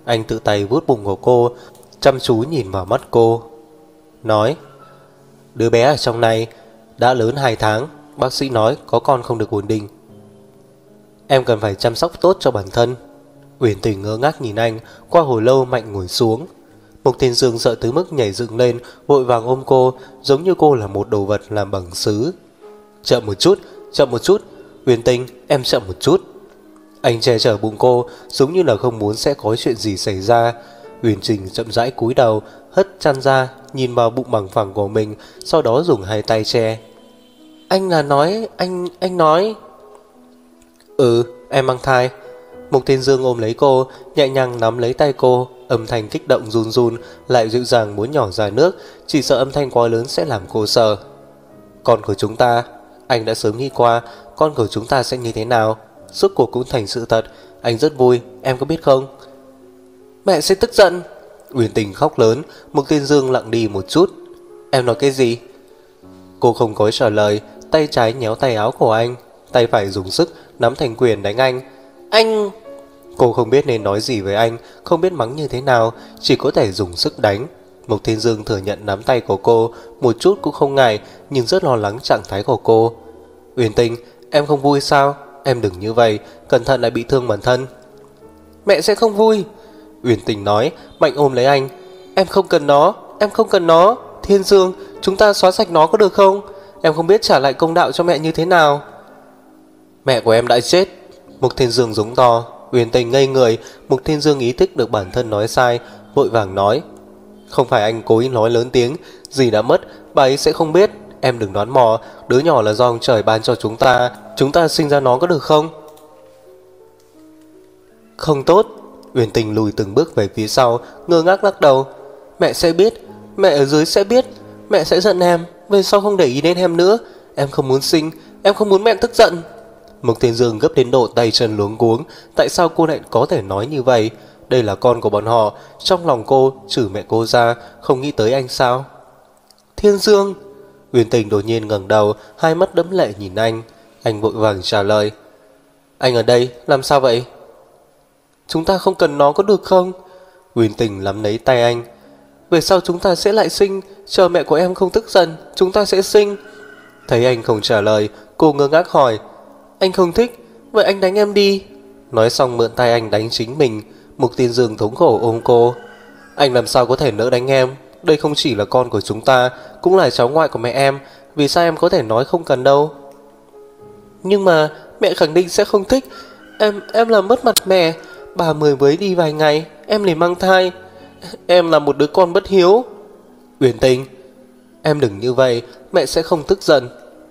Anh tự tay vuốt bụng của cô, chăm chú nhìn vào mắt cô, nói: đứa bé ở trong này đã lớn 2 tháng, bác sĩ nói có con không được ổn định. Em cần phải chăm sóc tốt cho bản thân. Uyển Tình ngơ ngác nhìn anh. Qua hồi lâu mạnh ngồi xuống. Mục Thiên Dương sợ tới mức nhảy dựng lên, vội vàng ôm cô, giống như cô là một đồ vật làm bằng sứ. Chậm một chút, chậm một chút, Uyển Tình, em chậm một chút. Anh che chở bụng cô, giống như là không muốn sẽ có chuyện gì xảy ra. Uyển Tình chậm rãi cúi đầu, hất chăn ra, nhìn vào bụng bằng phẳng của mình, sau đó dùng 2 tay che. Anh là nói, anh nói. Em mang thai. Mục Thiên Dương ôm lấy cô, nhẹ nhàng nắm lấy tay cô, âm thanh kích động run run, lại dịu dàng muốn nhỏ ra nước, chỉ sợ âm thanh quá lớn sẽ làm cô sợ. Con của chúng ta, anh đã sớm nghĩ qua, con của chúng ta sẽ như thế nào. Suốt cuộc cũng thành sự thật, anh rất vui, em có biết không? Mẹ sẽ tức giận. Uyển Tình khóc lớn. Mục Thiên Dương lặng đi một chút. Em nói cái gì? Cô không có trả lời, tay trái nhéo tay áo của anh, tay phải dùng sức nắm thành quyền đánh anh. Anh... Cô không biết nên nói gì với anh, không biết mắng như thế nào, chỉ có thể dùng sức đánh. Mục Thiên Dương thừa nhận nắm tay của cô, một chút cũng không ngại, nhưng rất lo lắng trạng thái của cô. Uyển Tình, em không vui sao? Em đừng như vậy, cẩn thận lại bị thương bản thân. Mẹ sẽ không vui. Uyển Tình nói, mạnh ôm lấy anh. Em không cần nó, em không cần nó. Thiên Dương, chúng ta xóa sạch nó có được không? Em không biết trả lại công đạo cho mẹ như thế nào. Mẹ của em đã chết. Mục Thiên Dương giống to. Uyển Tình ngây người. Mục Thiên Dương ý thức được bản thân nói sai, vội vàng nói: không phải anh cố ý nói lớn tiếng, dì đã mất, bà ấy sẽ không biết. Em đừng đoán mò, đứa nhỏ là do ông trời ban cho chúng ta sinh ra nó có được không? Không tốt. Uyển Tình lùi từng bước về phía sau, ngơ ngác lắc đầu. Mẹ sẽ biết, mẹ ở dưới sẽ biết, mẹ sẽ giận em, về sau không để ý đến em nữa. Em không muốn sinh, em không muốn mẹ tức giận. Mục Thiên Dương gấp đến độ tay chân luống cuống. Tại sao cô lại có thể nói như vậy? Đây là con của bọn họ. Trong lòng cô trừ mẹ cô ra, không nghĩ tới anh sao? Thiên Dương. Uyển Tình đột nhiên ngẩng đầu, hai mắt đẫm lệ nhìn anh. Anh vội vàng trả lời: anh ở đây làm sao vậy? Chúng ta không cần nó có được không? Uyển Tình nắm lấy tay anh. Về sau chúng ta sẽ lại sinh, chờ mẹ của em không tức giận, chúng ta sẽ sinh. Thấy anh không trả lời, cô ngơ ngác hỏi: anh không thích, vậy anh đánh em đi. Nói xong mượn tay anh đánh chính mình. Mục Thiên Dương thống khổ ôm cô. Anh làm sao có thể nỡ đánh em? Đây không chỉ là con của chúng ta, cũng là cháu ngoại của mẹ em. Vì sao em có thể nói không cần đâu? Nhưng mà mẹ khẳng định sẽ không thích. Em làm mất mặt mẹ. Bà mới đi vài ngày, em liền mang thai. Em là một đứa con bất hiếu. Uyển Tình, em đừng như vậy, mẹ sẽ không tức giận.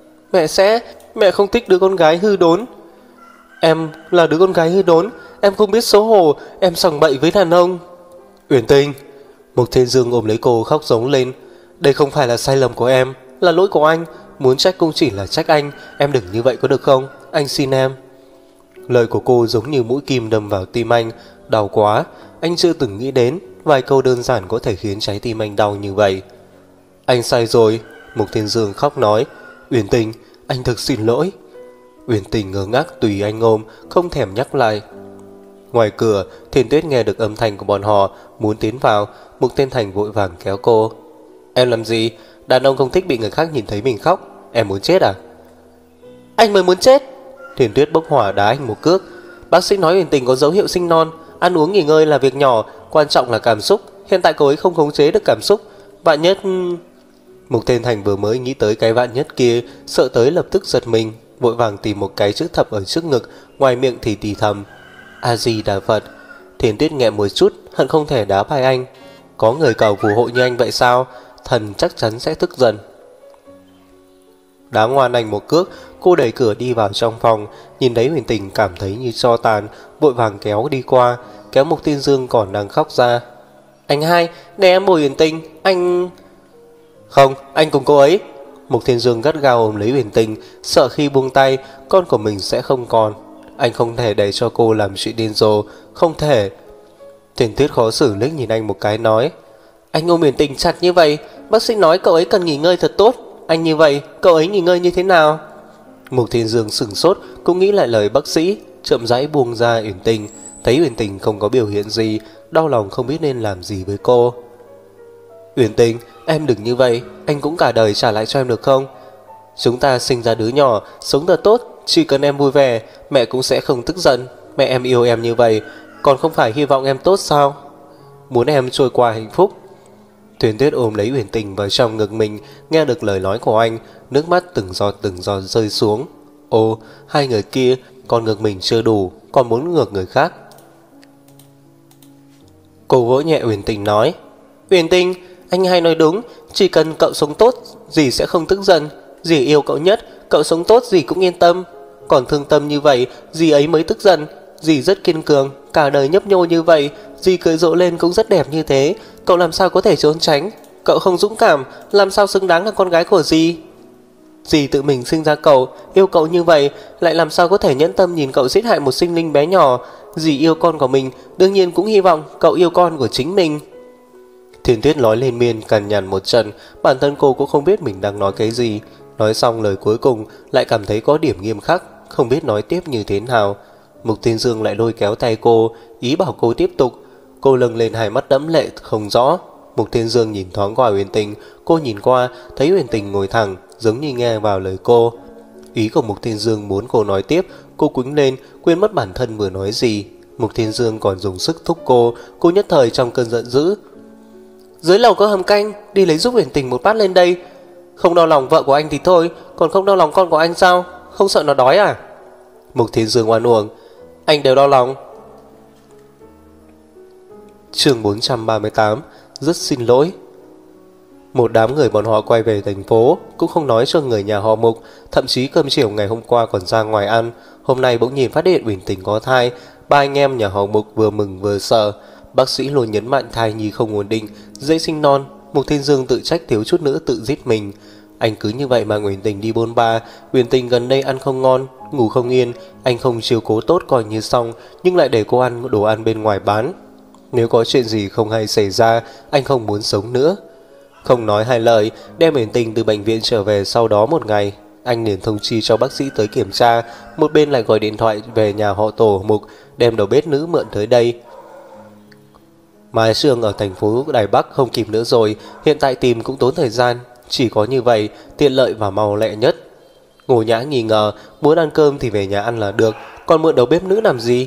Mẹ không thích đứa con gái hư đốn. Em là đứa con gái hư đốn, em không biết xấu hổ, em sằng bậy với đàn ông. Uyển Tình. Mục Thiên Dương ôm lấy cô khóc giống lên. Đây không phải là sai lầm của em, là lỗi của anh. Muốn trách cũng chỉ là trách anh. Em đừng như vậy có được không? Anh xin em. Lời của cô giống như mũi kim đâm vào tim anh. Đau quá. Anh chưa từng nghĩ đến vài câu đơn giản có thể khiến trái tim anh đau như vậy. Anh sai rồi. Mục Thiên Dương khóc nói. Uyển Tình, anh thực xin lỗi. Uyển Tình ngơ ngác tùy anh ôm, không thèm nhắc lại. Ngoài cửa, Thiên Tuyết nghe được âm thanh của bọn họ, muốn tiến vào. Mục Thiên Thành vội vàng kéo cô. Em làm gì? Đàn ông không thích bị người khác nhìn thấy mình khóc. Em muốn chết à? Anh mới muốn chết. Thiên Tuyết bốc hỏa đá anh một cước. Bác sĩ nói Uyển Tình có dấu hiệu sinh non. Ăn uống nghỉ ngơi là việc nhỏ, quan trọng là cảm xúc. Hiện tại cô ấy không khống chế được cảm xúc. Vạn nhất... Mục Thiên Thành vừa mới nghĩ tới cái vạn nhất kia, sợ tới lập tức giật mình, vội vàng tìm một cái chữ thập ở trước ngực, ngoài miệng thì thì thầm: A Di Đà Phật. Thiên Tuyết nghẹn một chút, hận không thể đá vai anh. Có người cầu phù hộ như anh vậy sao? Thần chắc chắn sẽ tức giận. Đá ngoan anh một cước, cô đẩy cửa đi vào trong phòng. Nhìn thấy Uyển Tình cảm thấy như tro tàn, vội vàng kéo đi qua, kéo Mục Thiên Dương còn đang khóc ra. Anh hai, để em bồi Uyển Tình. Anh... Không, anh cùng cô ấy. Mục Thiên Dương gắt gao ôm lấy Uyển Tình, sợ khi buông tay con của mình sẽ không còn. Anh không thể để cho cô làm chuyện điên rồ, không thể. Thiên Tuyết khó xử liếc nhìn anh một cái nói: anh ôm Uyển Tình chặt như vậy, bác sĩ nói cậu ấy cần nghỉ ngơi thật tốt. Anh như vậy, cậu ấy nghỉ ngơi như thế nào? Mục Thiên Dương sửng sốt, cũng nghĩ lại lời bác sĩ, chậm rãi buông ra Uyển Tình. Thấy Uyển Tình không có biểu hiện gì, đau lòng không biết nên làm gì với cô. Uyển Tình, em đừng như vậy, anh cũng cả đời trả lại cho em được không? Chúng ta sinh ra đứa nhỏ, sống thật tốt, chỉ cần em vui vẻ, mẹ cũng sẽ không tức giận. Mẹ em yêu em như vậy, còn không phải hy vọng em tốt sao? Muốn em trôi qua hạnh phúc. Thuyền Tuyết ôm lấy Uyển Tình vào trong ngực mình, nghe được lời nói của anh, nước mắt từng giọt rơi xuống. Ô, hai người kia, còn ngược mình chưa đủ, còn muốn ngược người khác. Cô vỗ nhẹ Uyển Tình nói, Uyển Tình, anh hay nói đúng, chỉ cần cậu sống tốt, dì sẽ không tức giận. Dì yêu cậu nhất, cậu sống tốt dì cũng yên tâm. Còn thương tâm như vậy, dì ấy mới tức giận. Dì rất kiên cường, cả đời nhấp nhô như vậy, dì cười rộ lên cũng rất đẹp như thế. Cậu làm sao có thể trốn tránh? Cậu không dũng cảm, làm sao xứng đáng là con gái của dì? Dì tự mình sinh ra cậu, yêu cậu như vậy, lại làm sao có thể nhẫn tâm nhìn cậu giết hại một sinh linh bé nhỏ? Dì yêu con của mình, đương nhiên cũng hy vọng cậu yêu con của chính mình. Thiên Tuyết nói lên miên cằn nhằn một trận, bản thân cô cũng không biết mình đang nói cái gì. Nói xong lời cuối cùng lại cảm thấy có điểm nghiêm khắc, không biết nói tiếp như thế nào. Mục Thiên Dương lại lôi kéo tay cô, ý bảo cô tiếp tục. Cô lâng lên hai mắt đẫm lệ không rõ. Mục Thiên Dương nhìn thoáng qua Uyển Tình, cô nhìn qua thấy Uyển Tình ngồi thẳng, giống như nghe vào lời cô. Ý của Mục Thiên Dương muốn cô nói tiếp, cô quĩnh lên, quên mất bản thân vừa nói gì. Mục Thiên Dương còn dùng sức thúc cô nhất thời trong cơn giận dữ. Dưới lầu có hầm canh, đi lấy giúp Uyển Tình một bát lên đây. Không đau lòng vợ của anh thì thôi, còn không đau lòng con của anh sao? Không sợ nó đói à? Mục Thiên Dương oan uổng, anh đều đau lòng. Chương 438, rất xin lỗi. Một đám người bọn họ quay về thành phố, cũng không nói cho người nhà họ Mục, thậm chí cơm chiều ngày hôm qua còn ra ngoài ăn. Hôm nay bỗng nhìn phát hiện Uyển Tình có thai, ba anh em nhà họ Mục vừa mừng vừa sợ. Bác sĩ luôn nhấn mạnh thai nhi không ổn định, dễ sinh non. Mục Thiên Dương tự trách thiếu chút nữa tự giết mình. Anh cứ như vậy mà Uyển Tình đi bôn ba. Uyển Tình gần đây ăn không ngon, ngủ không yên. Anh không chiếu cố tốt coi như xong, nhưng lại để cô ăn đồ ăn bên ngoài bán. Nếu có chuyện gì không hay xảy ra, anh không muốn sống nữa. Không nói hai lời, đem Uyển Tình từ bệnh viện trở về. Sau đó một ngày, anh liền thông chi cho bác sĩ tới kiểm tra. Một bên lại gọi điện thoại về nhà họ Tổ Mục, đem đầu bếp nữ mượn tới đây. Mai Sương ở thành phố Đài Bắc không kịp nữa rồi, hiện tại tìm cũng tốn thời gian. Chỉ có như vậy, tiện lợi và mau lẹ nhất. Ngô Nhã nghi ngờ, muốn ăn cơm thì về nhà ăn là được, còn mượn đầu bếp nữ làm gì?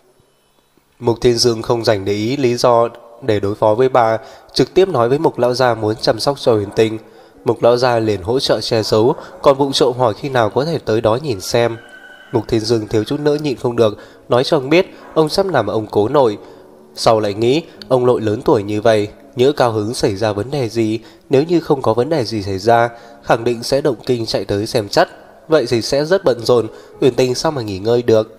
Mục Thiên Dương không dành để ý lý do để đối phó với bà, trực tiếp nói với Mục lão gia muốn chăm sóc cho Uyển Tình. Mục lão gia liền hỗ trợ che giấu, còn vụng trộm hỏi khi nào có thể tới đó nhìn xem. Mục Thiên Dương thiếu chút nữa nhịn không được, nói cho ông biết ông sắp làm ông cố nội. Sau lại nghĩ ông nội lớn tuổi như vậy, nhỡ cao hứng xảy ra vấn đề gì, nếu như không có vấn đề gì xảy ra, khẳng định sẽ động kinh chạy tới xem chắt. Vậy thì sẽ rất bận rộn, Uyển Tình sao mà nghỉ ngơi được.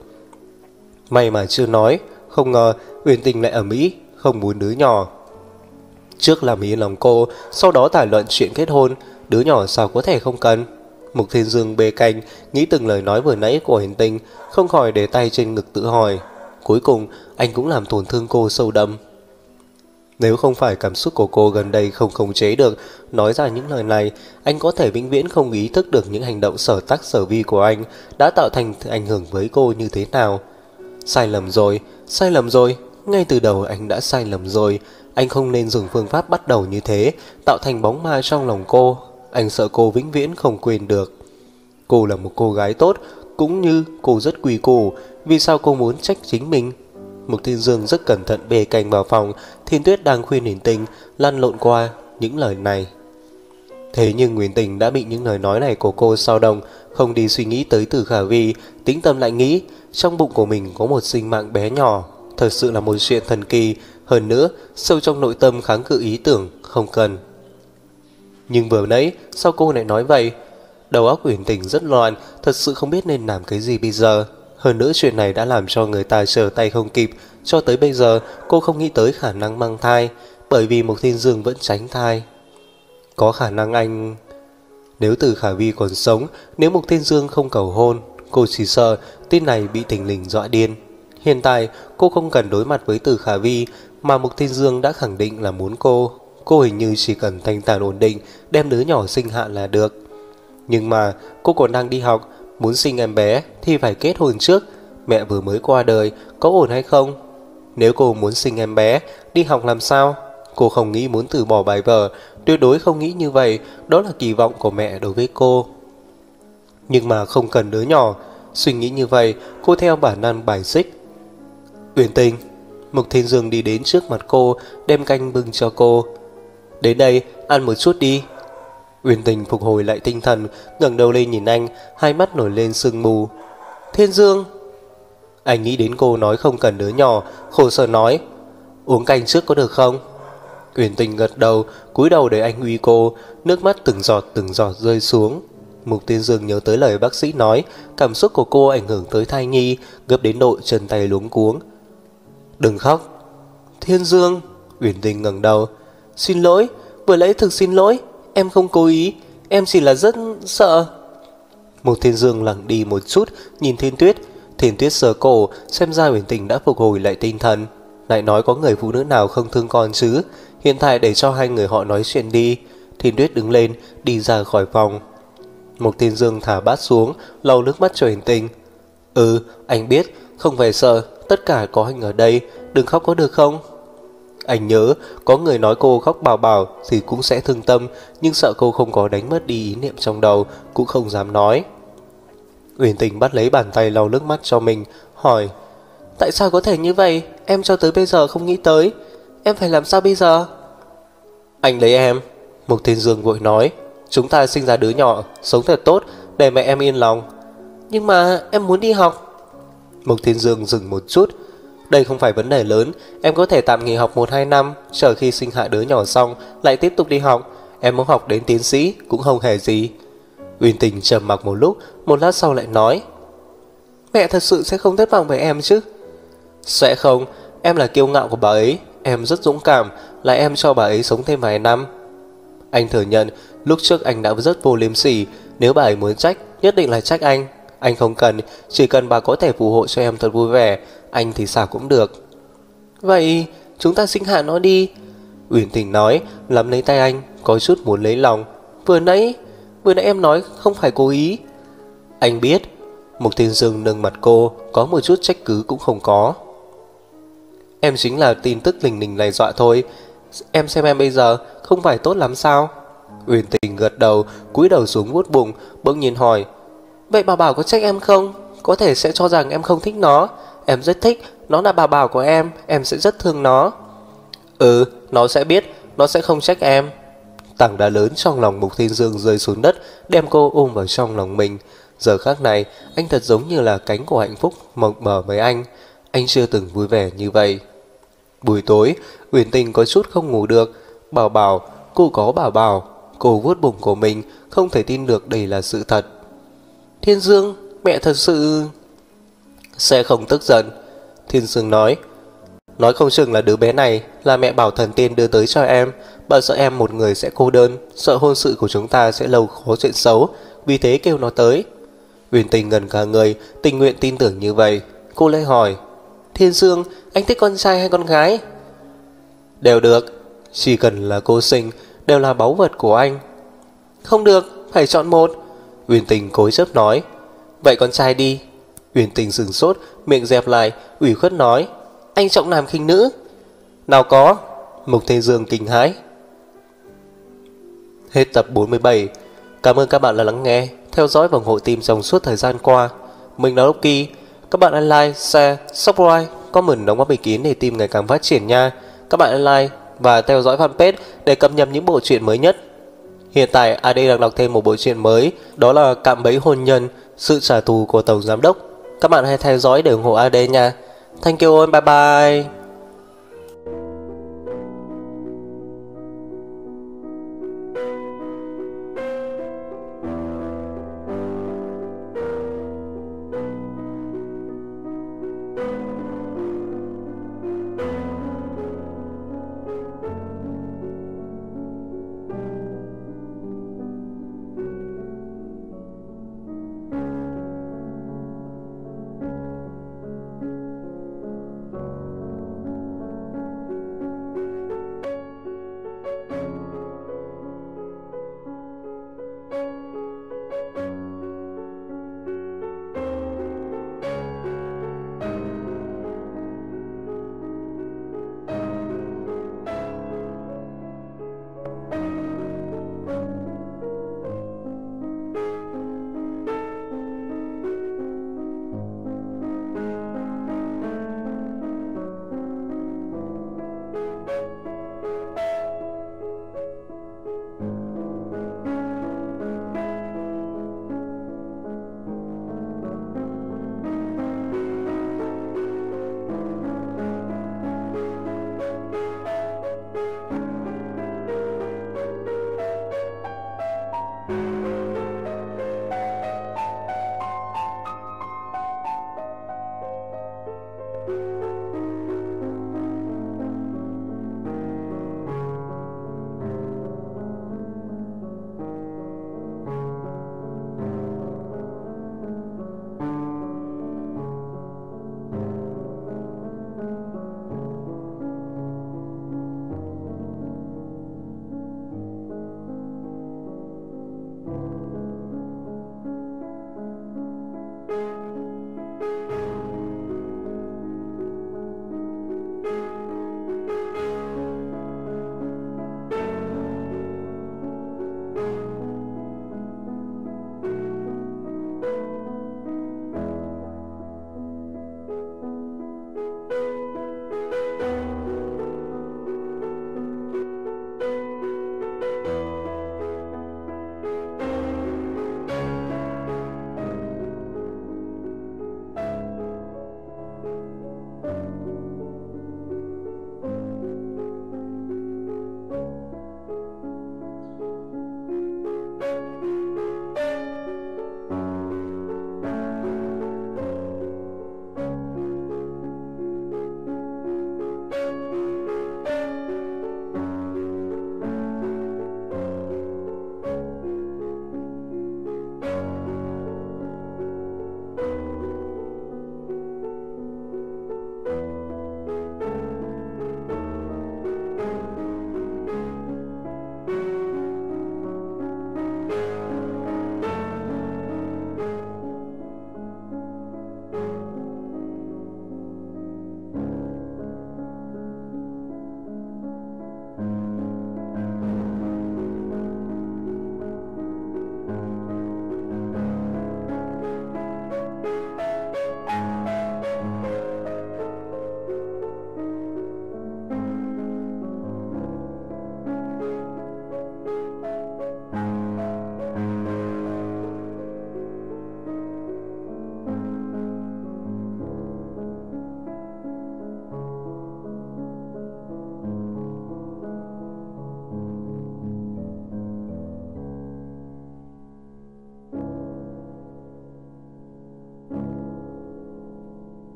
May mà chưa nói, không ngờ Uyển Tình lại ở Mỹ, không muốn đứa nhỏ. Trước làm ý lòng cô, sau đó thảo luận chuyện kết hôn, đứa nhỏ sao có thể không cần. Mục Thiên Dương bê canh, nghĩ từng lời nói vừa nãy của Uyển Tình, không khỏi để tay trên ngực tự hỏi. Cuối cùng anh cũng làm tổn thương cô sâu đậm. Nếu không phải cảm xúc của cô gần đây không khống chế được, nói ra những lời này, anh có thể vĩnh viễn không ý thức được những hành động sở tác sở vi của anh đã tạo thành ảnh hưởng với cô như thế nào. Sai lầm rồi, ngay từ đầu anh đã sai lầm rồi. Anh không nên dùng phương pháp bắt đầu như thế, tạo thành bóng ma trong lòng cô. Anh sợ cô vĩnh viễn không quên được. Cô là một cô gái tốt, cũng như cô rất quý củ. Vì sao cô muốn trách chính mình? Mục Thiên Dương rất cẩn thận bê canh vào phòng. Thiên Tuyết đang khuyên Uyển Tình lăn lộn qua những lời này. Thế nhưng Uyển Tình đã bị những lời nói này của cô sao động, không đi suy nghĩ tới Từ Khả Vi, tĩnh tâm lại nghĩ trong bụng của mình có một sinh mạng bé nhỏ, thật sự là một chuyện thần kỳ. Hơn nữa, sâu trong nội tâm kháng cự ý tưởng không cần. Nhưng vừa nãy sao cô lại nói vậy? Đầu óc Uyển Tình rất loạn, thật sự không biết nên làm cái gì bây giờ. Hơn nữa chuyện này đã làm cho người ta trở tay không kịp. Cho tới bây giờ cô không nghĩ tới khả năng mang thai, bởi vì Mục Thiên Dương vẫn tránh thai. Có khả năng anh... Nếu Từ Khả Vi còn sống, nếu Mục Thiên Dương không cầu hôn, cô chỉ sợ tin này bị thình lình dọa điên. Hiện tại cô không cần đối mặt với Từ Khả Vi, mà Mục Thiên Dương đã khẳng định là muốn cô. Cô hình như chỉ cần thanh thản ổn định, đem đứa nhỏ sinh hạ là được. Nhưng mà cô còn đang đi học, muốn sinh em bé thì phải kết hôn trước. Mẹ vừa mới qua đời, có ổn hay không? Nếu cô muốn sinh em bé, đi học làm sao? Cô không nghĩ muốn từ bỏ bài vở, tuyệt đối không nghĩ như vậy, đó là kỳ vọng của mẹ đối với cô. Nhưng mà không cần đứa nhỏ. Suy nghĩ như vậy, cô theo bản năng bài xích. Uyển Tình. Mục Thiên Dương đi đến trước mặt cô, đem canh bưng cho cô. Đến đây, ăn một chút đi. Uyển Tình phục hồi lại tinh thần, ngẩng đầu lên nhìn anh, hai mắt nổi lên sương mù. Thiên Dương. Anh nghĩ đến cô nói không cần đứa nhỏ, khổ sở nói, uống canh trước có được không? Uyển Tình gật đầu, cúi đầu để anh uy cô, nước mắt từng giọt rơi xuống. Mục Thiên Dương nhớ tới lời bác sĩ nói, cảm xúc của cô ảnh hưởng tới thai nhi, gấp đến độ chân tay luống cuống. Đừng khóc. Thiên Dương. Uyển Tình ngẩng đầu. Xin lỗi, vừa nãy thực xin lỗi, em không cố ý, em chỉ là rất sợ. Mục Thiên Dương lặng đi một chút, nhìn Thiên Tuyết. Thiên Tuyết sờ cổ, xem ra Uyển Tình đã phục hồi lại tinh thần. Lại nói có người phụ nữ nào không thương con chứ? Hiện tại để cho hai người họ nói chuyện đi. Thiên Tuyết đứng lên, đi ra khỏi phòng. Mục Thiên Dương thả bát xuống, lau nước mắt cho Uyển Tình. Anh biết, không phải sợ, tất cả có anh ở đây, đừng khóc có được không? Anh nhớ, có người nói cô khóc bảo bảo thì cũng sẽ thương tâm, nhưng sợ cô không có đánh mất đi ý niệm trong đầu, cũng không dám nói. Uyển Tình bắt lấy bàn tay lau nước mắt cho mình, hỏi, tại sao có thể như vậy? Em cho tới bây giờ không nghĩ tới. Em phải làm sao bây giờ? Anh lấy em. Mục Thiên Dương vội nói, chúng ta sinh ra đứa nhỏ, sống thật tốt, để mẹ em yên lòng. Nhưng mà em muốn đi học. Mục Thiên Dương dừng một chút. Đây không phải vấn đề lớn, em có thể tạm nghỉ học 1-2 năm, chờ khi sinh hạ đứa nhỏ xong lại tiếp tục đi học. Em muốn học đến tiến sĩ cũng không hề gì. Uyển Tình trầm mặc một lúc, một lát sau lại nói, mẹ thật sự sẽ không thất vọng với em chứ? Sẽ không, em là kiêu ngạo của bà ấy, em rất dũng cảm, là em cho bà ấy sống thêm vài năm. Anh thừa nhận, lúc trước anh đã rất vô liêm sỉ, nếu bà ấy muốn trách, nhất định là trách anh. Anh không cần, chỉ cần bà có thể phù hộ cho em thật vui vẻ, anh thì sao cũng được. Vậy chúng ta sinh hạ nó đi. Uyển Tình nói, nắm lấy tay anh, có chút muốn lấy lòng. Vừa nãy em nói không phải cố ý. Anh biết. Mục Thiên Dương nâng mặt cô, có một chút trách cứ cũng không có. Em chính là tin tức lình lình này dọa thôi. Em xem em bây giờ không phải tốt lắm sao? Uyển Tình gật đầu, cúi đầu xuống vuốt bụng, bỗng nhiên hỏi, vậy bà bảo có trách em không? Có thể sẽ cho rằng em không thích nó. Em rất thích, nó là bà bảo của em sẽ rất thương nó. Nó sẽ biết, nó sẽ không trách em. Tảng đá lớn trong lòng Mục Thiên Dương rơi xuống đất, đem cô ôm vào trong lòng mình. Giờ khắc này, anh thật giống như là cánh của hạnh phúc mộng mờ với anh. Anh chưa từng vui vẻ như vậy. Buổi tối, Uyển Tình có chút không ngủ được. Bảo bảo, cô có bảo bảo. Cô vuốt bụng của mình, không thể tin được đây là sự thật. Thiên Dương, mẹ thật sự sẽ không tức giận. Thiên Dương nói không chừng là đứa bé này là mẹ bảo thần tiên đưa tới cho em. Bà sợ em một người sẽ cô đơn, sợ hôn sự của chúng ta sẽ lâu khó chuyện xấu, vì thế kêu nó tới. Uyển Tình ngẩn cả người, tình nguyện tin tưởng như vậy. Cô lại hỏi, Thiên Dương, anh thích con trai hay con gái? Đều được, chỉ cần là cô sinh, đều là báu vật của anh. Không được, phải chọn một. Uyển Tình cố chấp nói. Vậy con trai đi. Uyển Tình sửng sốt, miệng dẹp lại, ủy khuất nói, anh trọng nam khinh nữ. Nào có. Mục Thiên Dương kinh hãi. Hết tập 47. Cảm ơn các bạn đã lắng nghe, theo dõi và ủng hộ team trong suốt thời gian qua. Mình là Loki. Các bạn hãy like, share, subscribe, comment đóng góp ý kiến để team ngày càng phát triển nha. Các bạn hãy like và theo dõi fanpage để cập nhật những bộ truyện mới nhất. Hiện tại AD đang đọc thêm một bộ truyện mới, đó là Cạm bẫy hôn nhân, sự trả thù của Tổng Giám đốc. Các bạn hãy theo dõi để ủng hộ AD nha. Thank you all, bye bye.